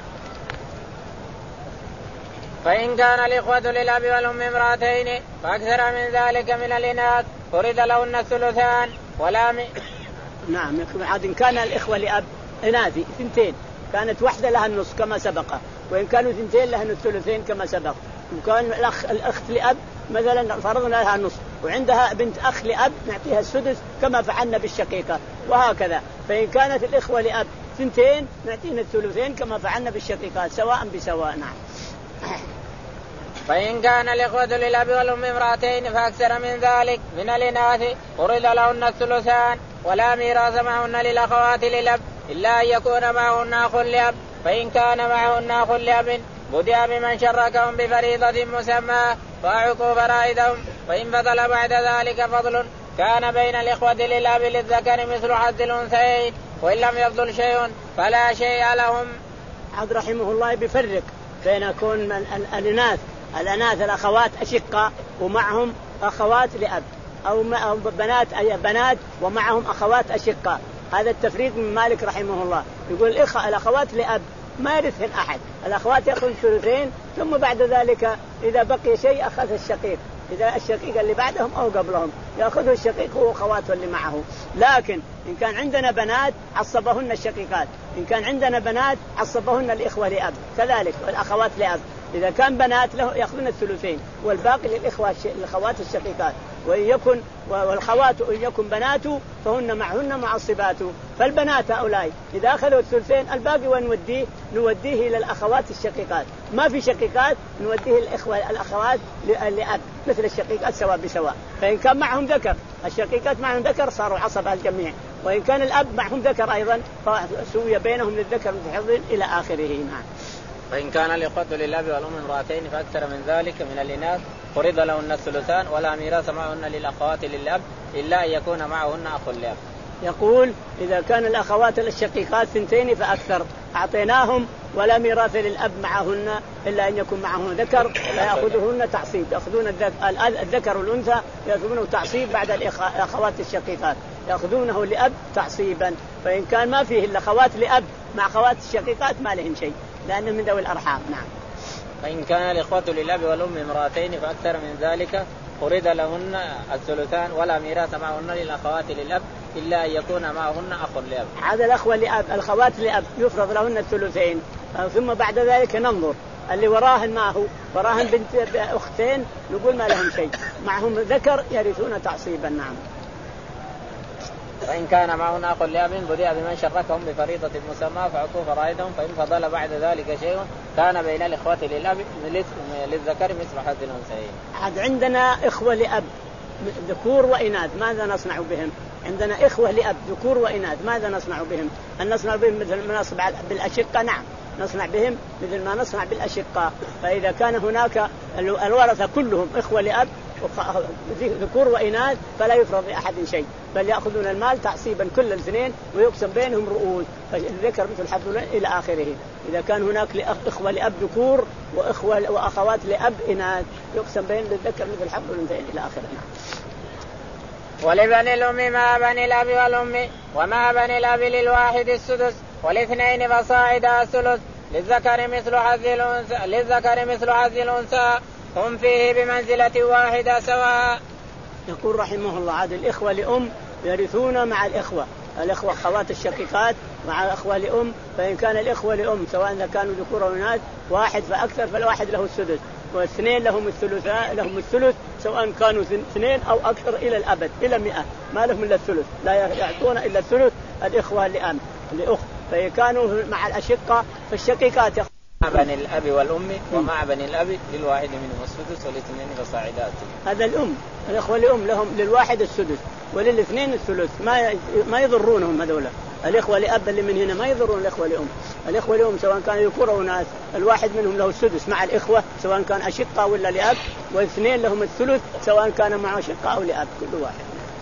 فإن كان الإخوة للأب والأم امرأتين فأكثر من ذلك من الإناث فرض لهن الثلثان ولا م...
نعم. إن كان الإخوة لأب إناثي ثنتين كانت واحدة لها النص كما سبق وإن كانوا ثنتين لهن الثلثين كما سبق. وكان الأخ الأخت لأب مثلا فرضنا لها النص وعندها بنت أخ لأب نعطيها السدس كما فعلنا بالشقيقة وهكذا. فإن كانت الإخوة لأب ثنتين نعطينا الثلثين كما فعلنا بالشقيقات سواء بسواء. نعم.
فإن كان الإخوة للأب والأم امرأتين فأكثر من ذلك من الإناث فرض لهن الثلثان ولا ميراث معهن للأخوات للأب إلا أن يكون معهن أخ لأب. فإن كان معهن أخ لأب بدأ بمن شركهم بفريضة مسمى فأعطوا فرائضهم. فإن فضل بعد ذلك فضل كان بين الإخوة للأب للذكر مثل حظ الأنثيين وإن لم يفضل شيء فلا شيء لهم.
عبد رحمه الله بيفرق بين يكون الإناث الأناث الأخوات أشقة ومعهم أخوات لأب أو بنات أي بنات ومعهم أخوات أشقة. هذا التفريق من مالك رحمه الله. يقول الإخوة الأخوات لأب ما يرثهن أحد الأخوات يأخذ ثلثين ثم بعد ذلك إذا بقي شيء أخذ الشقيق إذا الشقيق اللي بعدهم أو قبلهم يأخذه الشقيق هو أخواته اللي معه. لكن إن كان عندنا بنات عصبهن الشقيقات إن كان عندنا بنات عصبهن الإخوة لأب كذلك والأخوات لأب. إذا كان بنات له يأخذون الثلثين والباقي للإخوة الأخوات الشقيقات. وإن يكن والخوات إن يكن بناته فهن معهن معصبات. فالبنات هؤلاء إذا أخذوا الثلثين الباقي ونوديه نوديه إلى الأخوات الشقيقات. ما في شقيقات نوديه الإخوة الأخوات لأب مثل الشقيقات سواء بسواء. فإن كان معهم ذكر الشقيقات معهم ذكر صاروا عصبها الجميع وإن كان الأب معهم ذكر أيضا فسوي بينهم للذكر متحظ إلى آخره. نعم.
فإن كان الإخوة للأب والأم امرأتين فأكثر من ذلك من الإناث فرض لهن الثلثان ولا ميراث معهن للأخوات للأب إلا أن يكون معهن أخ لأب.
يقول إذا كان الأخوات الشقيقات ثنتين فأكثر أعطيناهم ولا ميراث للأب معهن إلا أن يكون معه ذكر فيأخذهن تعصيب، يأخذون الذكر والأنثى يأخذونه تعصيب بعد الأخوات الشقيقات يأخذونه لأب تعصيبا. فإن كان ما فيه إلا أخوات لأب مع أخوات الشقيقات ما لهن شيء لأنه من ذوي الأرحام. نعم.
فإن كان الإخوة للأب والأم امرأتين فأكثر من ذلك فرض لهن الثلثان ولا ميراث معهن للأخوات للأب إلا أن يكون معهن أخ لأب.
هذا الأخوة لأب الأخوات لأب يفرض لهن الثلثين، ثم بعد ذلك ننظر اللي وراهن ما هو وراهن بنت أختين نقول ما لهم شيء، معهم ذكر يرثون تعصيبا. نعم.
وإن كان معهن أخ لأب بدأ بمن شركهم بفريضة مسمى فأعطوا فرائضهم، فإن فضل بعد ذلك شيء كان بين الإخوة للأب للذكر مثل حظ الأنثيين.
عاد عندنا إخوة لأب ذكور وإناث ماذا نصنع بهم؟ عندنا إخوة لأب ذكور وإناث ماذا نصنع بهم؟ أن نصنع بهم مثل ما نصنع بالأشقة. نعم نصنع بهم مثل ما نصنع بالأشقة. فإذا كان هناك الورثة كلهم إخوة لأب ذكور وإناث فلا يفرض لأحد شيء، بل يأخذون المال تعصيبا كل الاثنين ويقسم بينهم رؤوس، فالذكر مثل حظ إلى آخره. إذا كان هناك إخوة لأب ذكور وإخوة وأخوات لأب إناث يقسم بين الذكر مثل حظ الأنثيين إلى آخره.
ولبني الأم مع بني الأب والأم ومع بني الأب للواحد السدس والاثنين فصاعد الثلث للذكر مثل حظ الأنثى للذكر مثل حظ الأنثى هم فيه بمنزلة واحدة سواء.
يقول رحمه الله عاد الإخوة لأم يرثون مع الإخوة الإخوة أخوات الشقيقات مع الإخوة لأم. فإن كان الإخوة لأم سواء كانوا ذكور أو إناث واحد فأكثر فالواحد له السدس واثنين لهم الثلث لهم الثلث سواء كانوا اثنين أو أكثر إلى الأبد إلى مئة ما لهم إلا الثلث لا يعطون إلا الثلث الإخوة لأم لأخت. فإن كانوا مع الأشقة فالشقيقات
مع بني الأب والأم ومع بني الأب للواحد منهم السدس والاثنين فصاعدات.
هذا الأم الإخوة لأم لهم للواحد السدس وللاثنين الثلث ما ما يضرونهم هذولا. الإخوة لأب اللي من هنا ما يضرون الإخوة لأم. الإخوة لأم سواء كانوا ذكور أو إناث الواحد منهم له السدس مع الإخوة سواء كان أشقة ولا لأب، واثنين لهم الثلث سواء كان مع أشقة أو لأب كل واحد.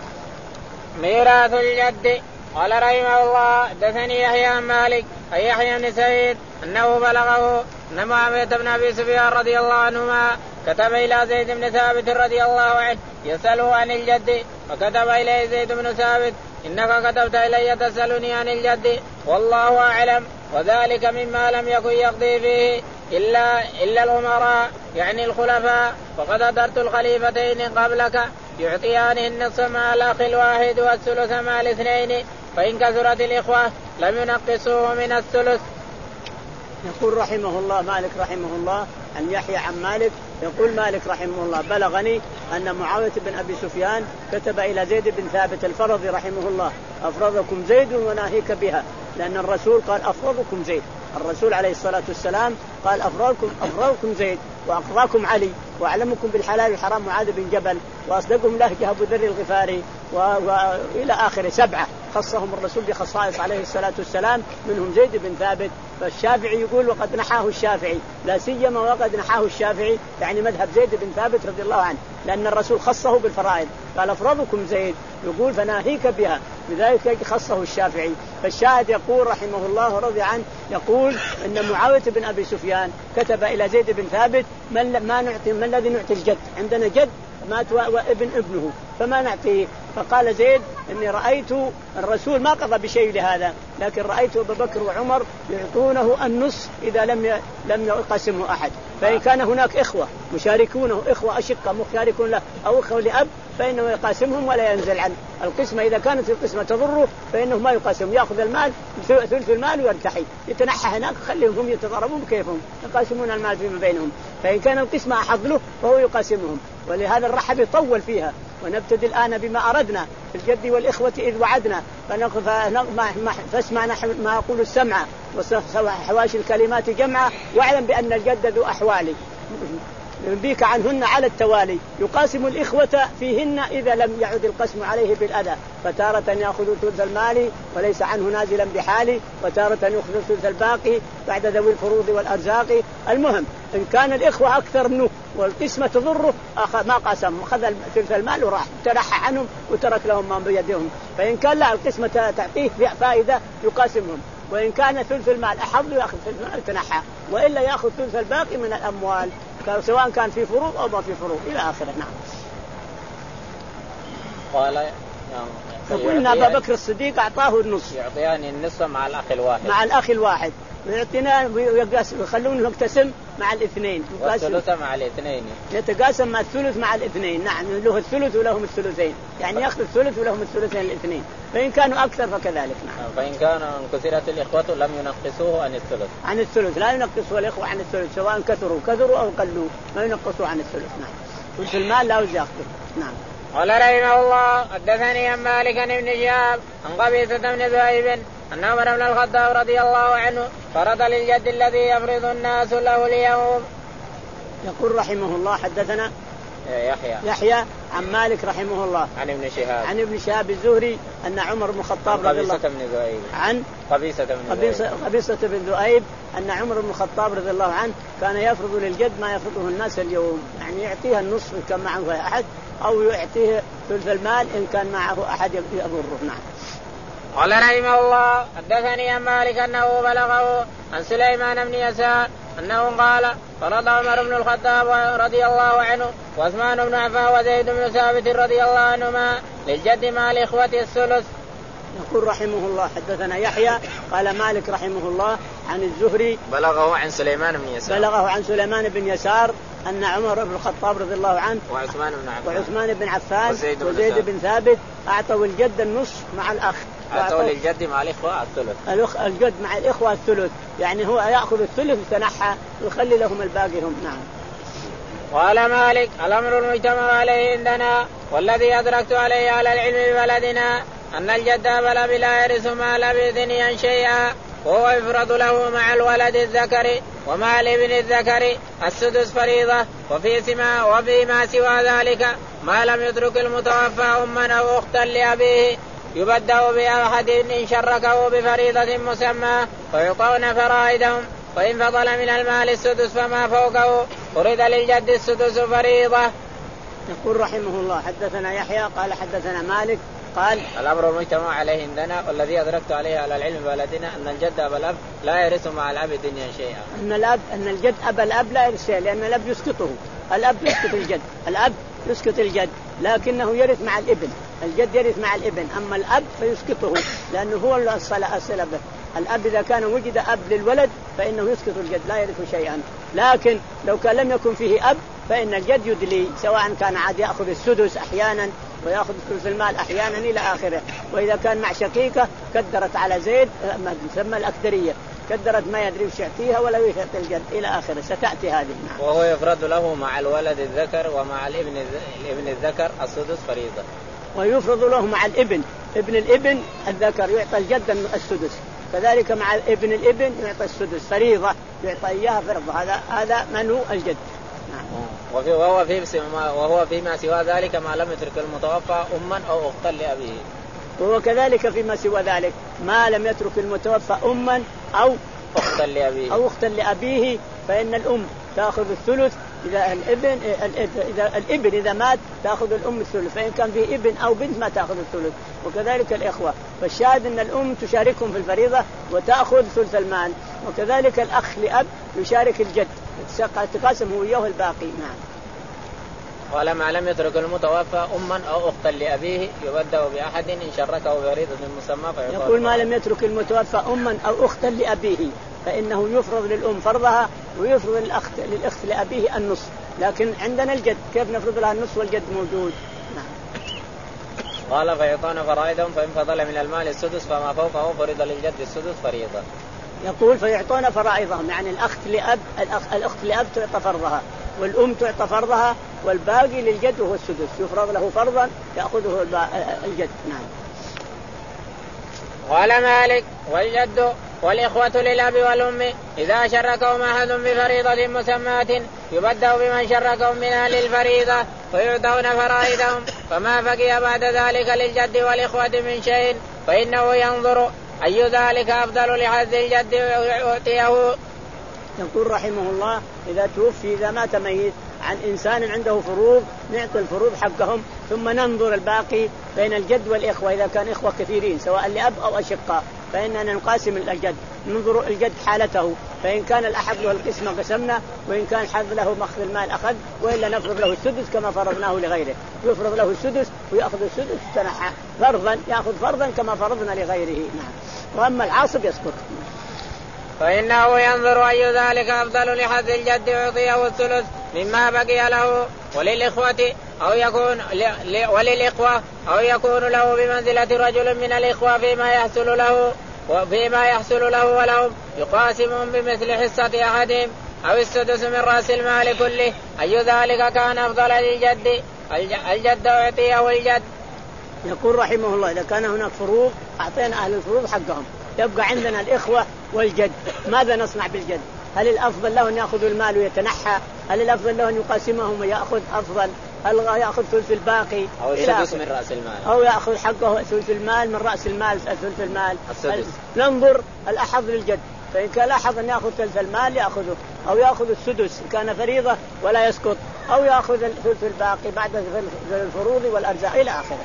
ميراث الجد. قال رحمه الله دثني يحيى عن مالك أي يحيى بن سعيد أنه بلغه أن معاوية بن أبي سفيان رضي الله عنهما كتب إلى زيد بن ثابت رضي الله عنه يسأله عن الجد، فكتب إليه زيد بن ثابت إنك كتبت إلي تسألني عن الجد والله أعلم، وذلك مما لم يكن يقضي فيه إلا إلا الأمراء يعني الخلفاء، وقد أدرت الخليفتين قبلك يعطيانه النصف مع الأخ الواحد والثلث مع الاثنين، فإن كثرت الإخوة لم ينقصوه من الثلث.
يقول رحمه الله مالك رحمه الله عن يحيى عن مالك يقول مالك رحمه الله بلغني أن معاوية بن أبي سفيان كتب إلى زيد بن ثابت الفرضي رحمه الله أفرضكم زيد وناهيك بها، لأن الرسول قال أفرضكم زيد، الرسول عليه الصلاة والسلام قال أفرضكم أفرضكم زيد وأقضاكم علي وأعلمكم بالحلال والحرام معاذ بن جبل وأصدقهم لهجة أبو ذر الغفاري وإلى آخر سبعة خصهم الرسول بخصائص عليه الصلاة والسلام منهم زيد بن ثابت. فالشافعي يقول وقد نحاه الشافعي لا سيما وقد نحاه الشافعي يعني مذهب زيد بن ثابت رضي الله عنه، لأن الرسول خصه بالفرائض قال أفرضكم زيد يقول فناهيك بها، لذلك خصه الشافعي. فالشاهد يقول رحمه الله رضي عنه يقول إن معاوية بن أبي سفيان كتب إلى زيد بن ثابت من ما نعطي من الذي نعطي الجد، عندنا جد مات وابن ابنه فما نعطيه. فقال زيد إني رأيت الرسول ما قضى بشيء لهذا، لكن رأيت أبو بكر وعمر يعطونه النصف إذا لم لم يقسمه أحد. فإن كان هناك إخوة مشاركونه إخوة أشقة مشاركون له أو إخوة لأب فإنه يقاسمهم ولا ينزل عن القسمة. إذا كانت القسمة تضره فإنه ما يقاسم، يأخذ المال ثلث المال ويرتحي يتنحى هناك خليهم هم يتضاربون بكيفهم يقاسمون المال فيما بينهم. فإن كان القسمة أحظ له فهو يقاسمهم، ولهذا الرحب يطول فيها. ونبتدي الآن بما أردنا في الجد والإخوة إذ وعدنا فاسمع ما أقول السمع وحواشي الكلمات جمعة واعلم بأن الجد ذو أحوالي ينبيك عنهن على التوالي يقاسم الإخوة فيهن إذا لم يعد القسم عليه بالأذى، فتارة يأخذ ثلث المال وليس عنه نازلا بحالي، وتارة يأخذ ثلث الباقي بعد ذوي الفروض والأرزاق. المهم إن كان الإخوة أكثر منه والقسمة تضره ما قاسم، أخذ ثلث المال وراح ترحى عنهم وترك لهم ما بيدهم. فإن كان لا القسمة تعطيه فائدة يقاسمهم، وإن كان ثلث المال أحظ يأخذ ثلث المال تنحى، وإلا يأخذ ثلث الباقي من الأموال سواء كان في فروض أو ما في فروض إلى آخره. نعم.
قال
فقلنا أبا بكر الصديق أعطاه النصف،
يعطيان النصف مع الأخ الواحد
مع الأخ الواحد، ويعطينا ويخلونه يقتسم مع الاثنين،
والثلث مع الاثنين،
يتقاسم مع الثلث مع الاثنين. نعم، له الثلث ولهم الثلثين، يعني يأخذ الثلث ولهم الثلثين الاثنين، فإن كانوا أكثر فكذلك. نعم.
فإن كانوا كثرت الإخوة لم ينقصوه عن الثلث،
عن الثلث لا ينقصوا الإخوة عن الثلث، سواء كثروا كثروا أو قلوا ما ينقصوا عن الثلث. نعم. ثلث المال لا يأخذ. نعم.
قال رحمه الله حدثني عن مالك بن شهاب عن قبيصة بن ذؤيب أن عمر بن الخطاب رضي الله عنه فرض للجد الذي يفرض الناس له اليوم.
يقول رحمه الله حدثنا
يحيى
يحيى عن مالك رحمه الله
عن ابن شهاب
عن ابن شهاب الزهري أن عمر بن الخطاب رضي الله
عنه
عن
قبيصة بن
قبيصة, قبيصة بن ذؤيب أن عمر بن الخطاب رضي الله عنه كان يفرض للجد ما يفرضه الناس اليوم، يعني يعطيها النصف إن كان معه أحد، أو يعطيه ثلث المال إن كان معه أحد يضره. نعم.
قال رحمه الله حدثني عن مالك أنه بلغه عن سليمان بن يسار أنه قال فرض عمر بن الخطاب رضي الله عنه وعثمان بن عفان وزيد بن ثابت رضي الله عنهما للجد مع الإخوة الثلث.
يقول رحمه الله حدثنا يحيى قال مالك رحمه الله عن الزهري
بلغه عن سليمان بن يسار
بلغه عن سليمان بن يسار أن عمر بن الخطاب رضي الله عنه
وعثمان بن عفان
وعثمان بن عفان
وزيد بن,
وزيد بن ثابت أعطوا الجد النصف مع الأخ،
أعطوا للجد مع الإخوة الثلث،
الأخ الجد مع الإخوة الثلث، يعني هو يأخذ الثلث ويتنحى ويخلي لهم الباقي هم. نعم.
قال مالك الأمر المجتمع عليه عندنا والذي أدركت عليه على العلم ببلدنا أن الجد أبل بلا يرث مال أبي ثنيا شيئا، وهو يفرض له مع الولد الذكر ومع الابن الذكر السدس فريضة، وفي سما وفيما سوى ذلك ما لم يترك المتوفى أما أو أختا لأبيه يبدأ بأحد إن شركه بفريضة مسمى ويعطون فرائدهم، وإن فضل من المال السدس فما فوقه فرض للجد السدس فريضة.
يقول رحمه الله حدثنا يحيى قال حدثنا مالك قال
الأمر المجتمع عليه عندنا والذي أدركت عليه على العلم بلدنا أن الجد أبا الأب لا يرث مع الأب دنيا شيئا.
أن الأب أن الجد أبا الأب لا يرث شيئا، لأن الأب يسقطه، الأب يسقط الجد، الأب يسقط الجد لكنه يرث مع الابن، الجد يرث مع الابن، أما الأب فيسقطه لأنه هو الصلة الصلة به. الأب إذا كان وجد أب للولد فإنه يسقط الجد لا يرث شيئا، لكن لو كان لم يكن فيه أب فإن الجد يدلي، سواء كان عاد يأخذ السدس أحيانا ويأخذ ثلث المال أحيانا إلى آخره. وإذا كان مع شقيقة كدرت على زيد ما تسمى الأكثرية، كدرت ما يدري وش يعطيها ولا يعطي الجد إلى آخره، ستأتي هذه. نعم.
وهو يفرض له مع الولد الذكر ومع الابن الابن الذكر السدس فريضة،
ويفرض له مع الابن ابن الابن الذكر يعطى الجد السدس، كذلك مع ابن الابن يعطى السدس فريضة، يعطى إياها فرض. هذا هذا منو الجد. نعم.
وفي وهو في وهو فيما سوى ذلك ما لم يترك المتوفى أما أو أختا لأبيه،
وهو كذلك فيما سوى ذلك ما لم يترك المتوفى أما أو
أختا لأبيه
أو أختا لأبيه فإن الأم تأخذ الثلث، إذا الابن إذا الابن إذا مات تأخذ الأم الثلث، فإن كان فيه ابن أو بنت ما تأخذ الثلث، وكذلك الإخوة. فالشاهد أن الأم تشاركهم في الفريضة وتأخذ ثلث المال، وكذلك الأخ لأب يشارك الجد تقاسم هو وياه الباقي. نعم.
قال ما لم يترك المتوفى أما أو أختا لأبيه يبدأ بأحد إن شركه بفريضة مسمى فيقول.
يقول ما لم يترك المتوفى أما أو أختا لأبيه فإنه يفرض للأم فرضها ويفرض للأخت للأخت لأبيه النصف، لكن عندنا الجد كيف نفرض لها النصف والجد موجود. نعم.
قال فيعطون فرائدهم فإن فضل من المال السدس فما فوقه فرض للجد السدس فريضة.
يقول فيعطون فرائضهم، يعني الأخت لأب الأخ الأخت لأب تعطى فرضها والأم تعطى فرضها والباقي للجد وهو السدس، يفرض له فرضا يأخذه الجد. نعم.
قال مالك والجد والإخوة للأب والأم إذا شركهم أحد بفريضة مسماة يبدأ بمن شركهم من أهل الفريضة ويعطون فرائضهم، فما بقي بعد ذلك للجد والإخوة من شيء فإنه ينظر أي ذلك أفضل لحظ الجد يعطيه.
يقول رحمه الله إذا توفي إذا مات ميت عن إنسان عنده فروض نعطي الفروض حقهم، ثم ننظر الباقي بين الجد والإخوة إذا كان إخوة كثيرين سواء لأب أو أشقاء فإننا نقاسم الجد، ننظر الجد حالته، فإن كان الأحد له القسمة قسمنا، وإن كان حظ له مأخذ المال أخذ، وإلا نفرض له السدس كما فرضناه لغيره، يفرض له السدس ويأخذ السدس تنحى فرضا، يأخذ فرضا كما فرضنا لغيره. نعم. وأما العاصب يسقط.
فإنه ينظر أي ذلك أفضل لحظ الجد يعطيه الثلث مما بقي له، وللإخوة أو يكون وللإخوة أو يكون له بمنزلة رجل من الإخوة فيما يحصل له وفيما يحصل له ولهم، يقاسمهم بمثل حصة أحدهم أو السدس من رأس المال كله. أي ذلك كان أفضل للجد؟ الجد يعطيه الجد.
يقول رحمه الله إذا كان هناك فروض أعطينا أهل الفروض حقهم، يبقى عندنا الإخوة والجد، ماذا نصنع بالجد؟ هل الأفضل له أن يأخذ المال ويتنحى؟ هل الأفضل له أن يقاسمهم ويأخذ أفضل؟ هل يأخذ ثلث الباقي
أو السدس من رأس المال،
أو يأخذ حقه ثلث المال من رأس المال ثلث المال؟ ننظر الأحظ للجد، فإن كان الأحظ أن يأخذ ثلث المال يأخذه، أو يأخذ السدس إن كان فريضة ولا يسقط، أو يأخذ ثلث الباقي بعد الفروض والأرزاق إلى آخره.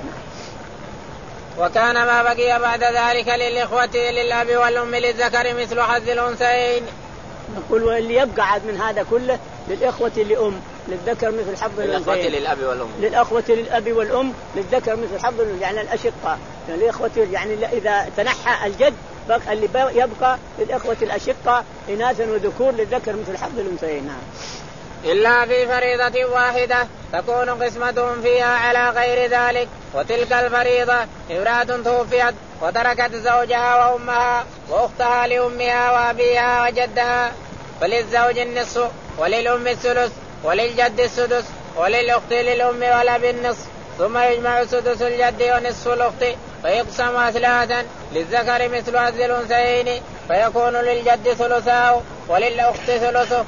وكان ما بقي بعد ذلك للإخوة للأب والأم للذكر مثل حظ الأنثيين.
نقول واللي يبقى عاد من هذا كله للإخوة لأم للذكر مثل حظ الأنثيين.
للإخوة للأب والأم.
للأخوة للأب والأم للذكر مثل حظ يعني الأشقاء، يعني الإخوة يعني إذا تنحى الجد بقى اللي يبقى للإخوة الأشقاء إناثا وذكور للذكر مثل حظ الأنثيين. نعم.
إلا في فريضة واحدة تكون قسمتهم فيها على غير ذلك، وتلك الفريضة امرأة توفيت وتركت زوجها وأمها وأختها لأمها وأبيها وجدها، فللزوج النصف وللأم الثلث وللجد السدس وللأخت للأم والأب النصف، ثم يجمع سدس الجد ونصف الأخت فيقسم ثلاثا للذكر مثل حظ الأنثيين، فيكون للجد ثلثاه وللأخت ثلثه.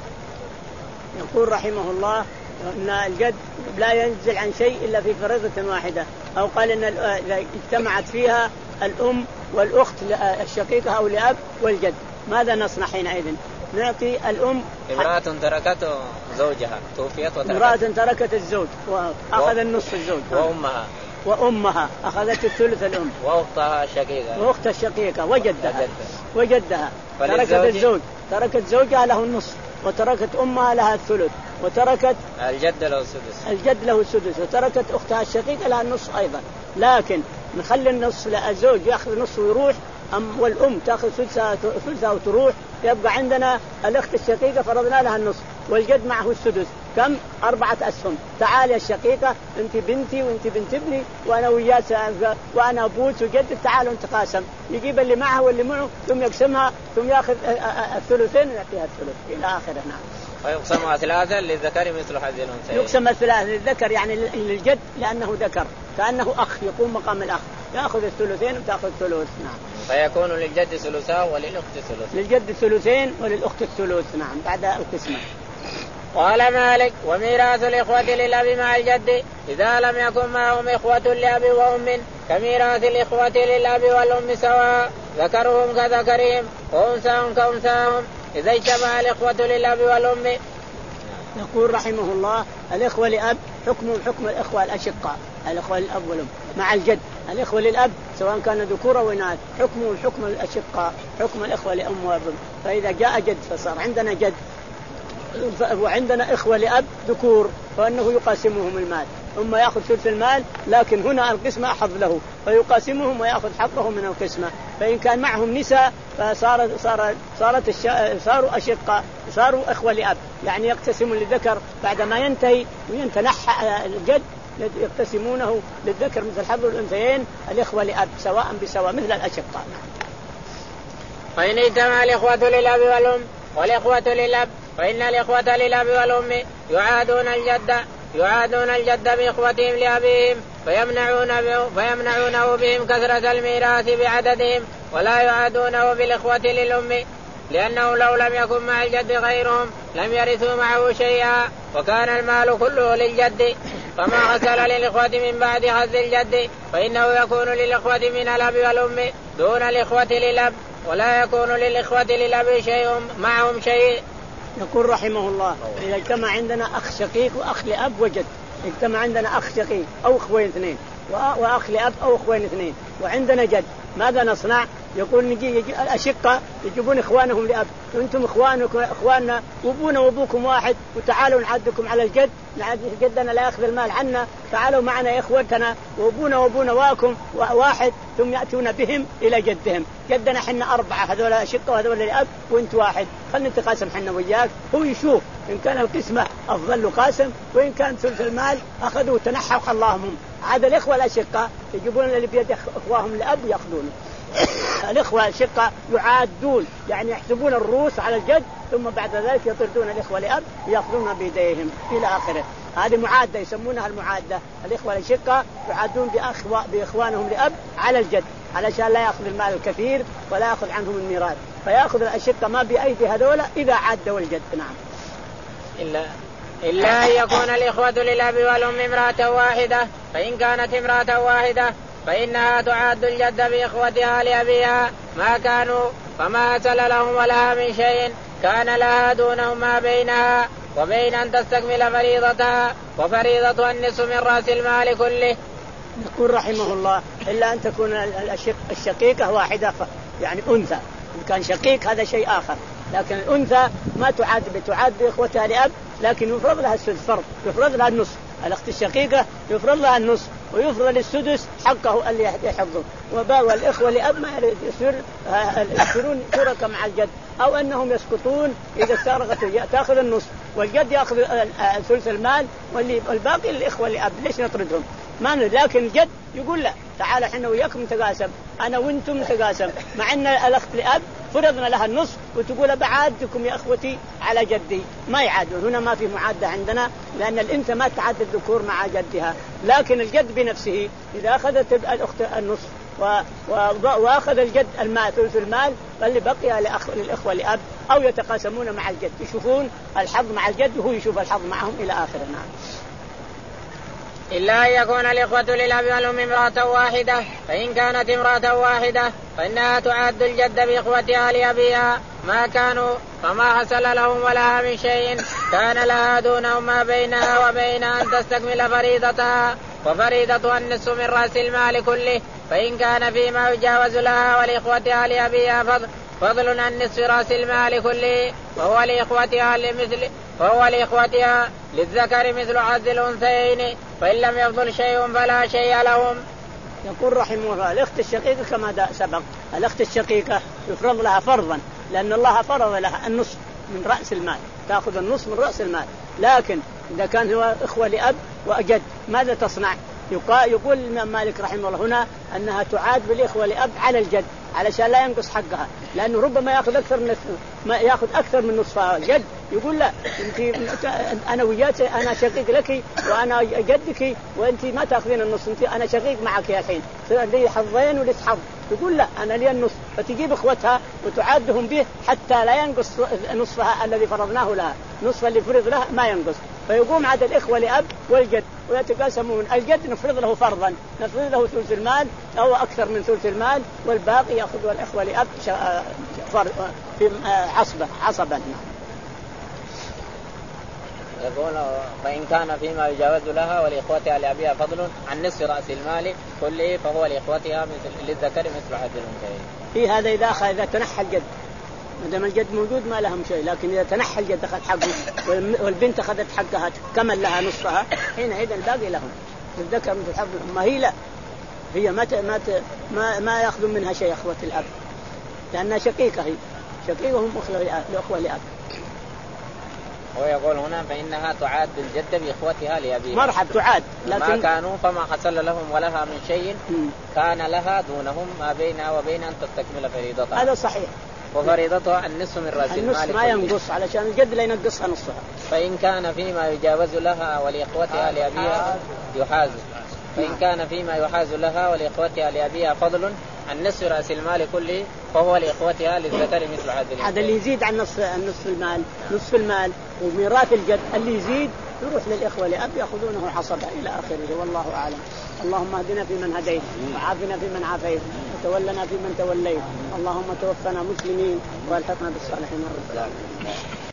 يقول رحمه الله أن الجد لا ينزل عن شيء إلا في فريضة واحدة، أو قال إن إذا اجتمعت فيها الأم والأخت الشقيقة أو الأب والجد ماذا نصنع حينئذ؟ نعطي الأم
امرأة تركت زوجها توفيت وتركت
امرأة تركت الزوج وأخذ النصف الزوج
وأمها
وأمها أخذت الثلث الأم
وأختها الشقيقة
وأختها الشقيقة وجدها وجدها تركت الزوج تركت زوجها له النصف وتركت أمها لها الثلث وتركت
الجد له السدس
الجد له السدس وتركت أختها الشقيقة لها النصف أيضا، لكن نخلي النصف للزوج يأخذ نصف ويروح أم والأم تأخذ ثلثها ثلثها وتروح، يبقى عندنا الأخت الشقيقة فرضنا لها النصف والجد معه السدس، كم؟ أربعة أسهم. تعالي الشقيقة أنت بنتي وأنت بنت ابني وأنا وياك وأنا أبوك وجدك، تعالوا انتقاسم، يجيب اللي معه واللي معه ثم يقسمها ثم يأخذ الثلثين ويعطيها الثلث إلى آخره. نعم.
ويقسم ثلاثة للذكر مثل حظ الأنثيين.
يقسم الثلاثة للذكر يعني للجد لأنه ذكر كأنه أخ يقوم مقام الأخ، يأخذ الثلثين وتأخذ الثلث. نعم.
فيكون للجد ثلثان وللأخت ثلث.
للجد ثلثين وللأخت الثلث. نعم بعد القسمة.
قال مالك وميراث الإخوة للأب مع الجد إذا لم يكن معهم إخوة لأب وأم كميراث الإخوة للأب والأم سواء، ذكرهم كذكرهم وأنثاهم كأنثاهم إذا اجتمع الإخوة للأب والأم.
يقول رحمه الله الإخوة لأب حكم حكم الإخوة الأشقاء، الإخوة للأب والأم مع الجد، الإخوة للأب سواء كان ذكور أو إناث حكم حكم الأشقاء حكم الإخوة لأم وأب. فإذا جاء جد فصار عندنا جد وعندنا إخوة لأب ذكور فإنه يقاسمهم المال، ثم يأخذ ثلث المال، لكن هنا القسمة أحظ له فيقاسمهم ويأخذ حقه من القسمة. فإن كان معهم نساء فصار صار صارت الش... صاروا أشقاء صاروا إخوة لأب، يعني يقتسمون للذكر بعد ما ينتهي وينتنحى الجد يقتسمونه للذكر مثل حظ الأنثيين الإخوة لأب سواء بسواء مثل الأشقاء.
فإن اجتمع الإخوة للأب والأم والإخوة للأب فإن الإخوة للأب والأم يعادون الجد يعادون الجد بإخوتهم لأبيهم فيمنعونه, فيمنعونه بهم كثرة الميراث بعددهم، ولا يعادونه بالإخوة للأم، لأنه لو لم يكن مع الجد غيرهم لم يرثوا معه شيئا وكان المال كله للجد. فما حصل للإخوة من بعد حظ الجد فإنه يكون للإخوة من الأب والأم دون الإخوة للأب، ولا يكون للإخوة للأب شيء معهم شيء.
يقول رحمه الله إذا اجتمع عندنا أخ شقيق وأخ لأب وجد، اجتمع عندنا أخ شقيق أو أخوين اثنين وأخ لأب أو أخوين اثنين وعندنا جد، ماذا نصنع؟ يقول نجي يجي الأشقة يجيبون إخوانهم لأب، أنتم إخوانكم إخواننا وأبونا وأبوكم واحد وتعالوا نعدكم على الجد، نعد جدنا لا يأخذ المال عنا، تعالوا معنا يا إخوتنا وأبونا وأبونا واكم واحد، ثم يأتون بهم إلى جدهم. جدنا حنا أربعة هذول أشقة وهذول لأب وأنت واحد، خلنا نتقاسم حنا وياك. هو يشوف إن كان القسمة أفضل له قاسم، وإن كان ثلث المال أخذوا وتنحوا خلاهم. عاد الإخوة الأشقة يجيبون اللي بيد إخواهم لأب يأخذونه. الإخوة الأشقة يعادون يعني يحسبون الرؤوس على الجد، ثم بعد ذلك يطردون الإخوة لأب يأخذون بيديهم إلى آخره. هذه معادة يسمونها المعادة. الإخوة الأشقة يعادون بأخوة بإخوانهم لأب على الجد علشان لا يأخذ المال الكثير ولا يأخذ عنهم الميراث، فيأخذ الأشقة ما بأيدي هذولا إذا عادوا الجد. نعم.
إلا إلا أن يكون الإخوة للأب والأم امرأة واحدة، فإن كانت امرأة واحدة فإنها تعاد الجد بإخوتها لأبيها ما كانوا، فما حصل لهم ولها من شيء كان لها دونهم ما بينها وبين أن تستكمل فريضتها، وفريضتها النصف من رأس المال كله.
يقول رحمه الله إلا أن تكون الشقيقة واحدة يعني أنثى، إن كان شقيق هذا شيء آخر، لكن الأنثى ما تعاد بتعاد بإخوتها لأب، لكن يفرض لها السدس فرض، يفرض لها النصف. الأخت الشقيقة يفرض لها النصف ويفرض للسدس حقه اللي يحفظه، وباقي الإخوة لأب ما يصير يصيرون شركاء مع الجد، أو أنهم يسقطون إذا استرغت تأخذ النصف والجد يأخذ ثلث المال والباقي الإخوة لأب. ليش نطردهم؟ ما لكن الجد يقول لا تعال احنا وياكم نتقاسم، أنا وأنتم نتقاسم، مع أن الأخت لأب فرضنا لها النصف وتقول بعادكم يا أخوتي على جدي، ما يعادون. هنا ما في معادة عندنا، لأن الأنثى ما تعاد الذكور مع جدها، لكن الجد بنفسه إذا أخذت الأخت النصف وأخذ الجد المال ثلث المال فاللي بقي للإخوة لأب، أو يتقاسمون مع الجد، يشوفون الحظ مع الجد وهو يشوف الحظ معهم إلى آخره. نعم.
إلا أن يكون الإخوة للأب والأم امرأة واحدة، فإن كانت امرأة واحدة فإنها تعاد الجد بإخوتها لأبيها ما كانوا، فما حصل لهم ولها من شيء كان لها دونهم ما بينها وبين أن تستكمل فريضتها، وفريضتها النصف من رأس المال كله، فإن كان فيما يجاوز لها ولإخوتها لأبيها فضل فضل عن نصف رأس المال كله، وهو لإخوتها لمثل وهو لإخوتها للذكر مثل حظ الأنثيين، فإن لم يفضل شيء فلا شيء لهم.
يقول رحمه الله الأخت الشقيقة كما سبق، الأخت الشقيقة يفرض لها فرضا، لأن الله فرض لها النصف من رأس المال، تأخذ النصف من رأس المال. لكن إذا كان هو إخوة لأب وأجد ماذا تصنع؟ يقول الإمام مالك رحمه الله هنا أنها تعاد بالإخوة لأب على الجد علشان لا ينقص حقها، لأنه ربما يأخذ أكثر من ما يأخذ أكثر من نصفها. الجد يقول لا أنت أنا وياك أنا شقيق لك وأنا جدك وأنت ما تأخذين النصف، أنت أنا شقيق معك يا الحين لي حظين ولك حظ. يقول لا أنا لي النصف، فتجيب إخوتها وتعادهم به حتى لا ينقص نصفها الذي فرضناه لها، نصف اللي فرض لها ما ينقص، فيقوم عدد الإخوة لأب والجد ويتقاسمون. الجد نفرض له فرضا، نفرض له ثلث المال أو أكثر من ثلث المال، والباقي يأخذ الإخوة لأب في عصبة عصبا.
يقول فإن كان فيما يجاوز لها ولإخوتها لأبيها فضل عن نصف رأس المال كله، فهو لإخوتها مثل للذكر مثل حظ الأنثيين.
في هذا إذا أخذ إذا تنحى الجد، ما دام الجد موجود ما لهم شيء، لكن إذا تنحى الجد أخذ حقه والبنت أخذت حقها كمل لها نصفها، حينئذ الباقي لهم للذكر مثل حظ. ما هي لا هي ما ما ما, ما يأخذون منها شيء إخوة الأب، لأنها شقيقة، هي شقيقة هم أخوة لأب.
ويقول هنا فإنها تعاد الجد بإخوتها لأبيها
مرحب تعاد،
لكن ما كانوا فما حصل لهم ولها من شيء كان لها دونهم ما بينها وبين أن تستكمل فريضتها.
هذا صحيح،
وفريضتها النصف من رأس المال
النصف ما ينقص علشان الجد لا ينقصها نصفها.
فإن كان فيما يجاوز لها ولإخوتها لأبيها يحاز فإن كان فيما يحاز لها ولإخوتها لأبيها فضل عن نصف رأس المال كله، فهو لإخوتها للذكر مثل حظ الأنثيين.
هذا اللي يزيد عن نصف نصف المال نصف المال وميراث الجد اللي يزيد يروح للإخوة لأب يأخذونه حصبا إلى آخره، والله أعلم. اللهم اهدنا فيمن هديت وعافنا فيمن عافيت وتولنا فيمن توليت، اللهم توفنا مسلمين والحقنا بالصالحين.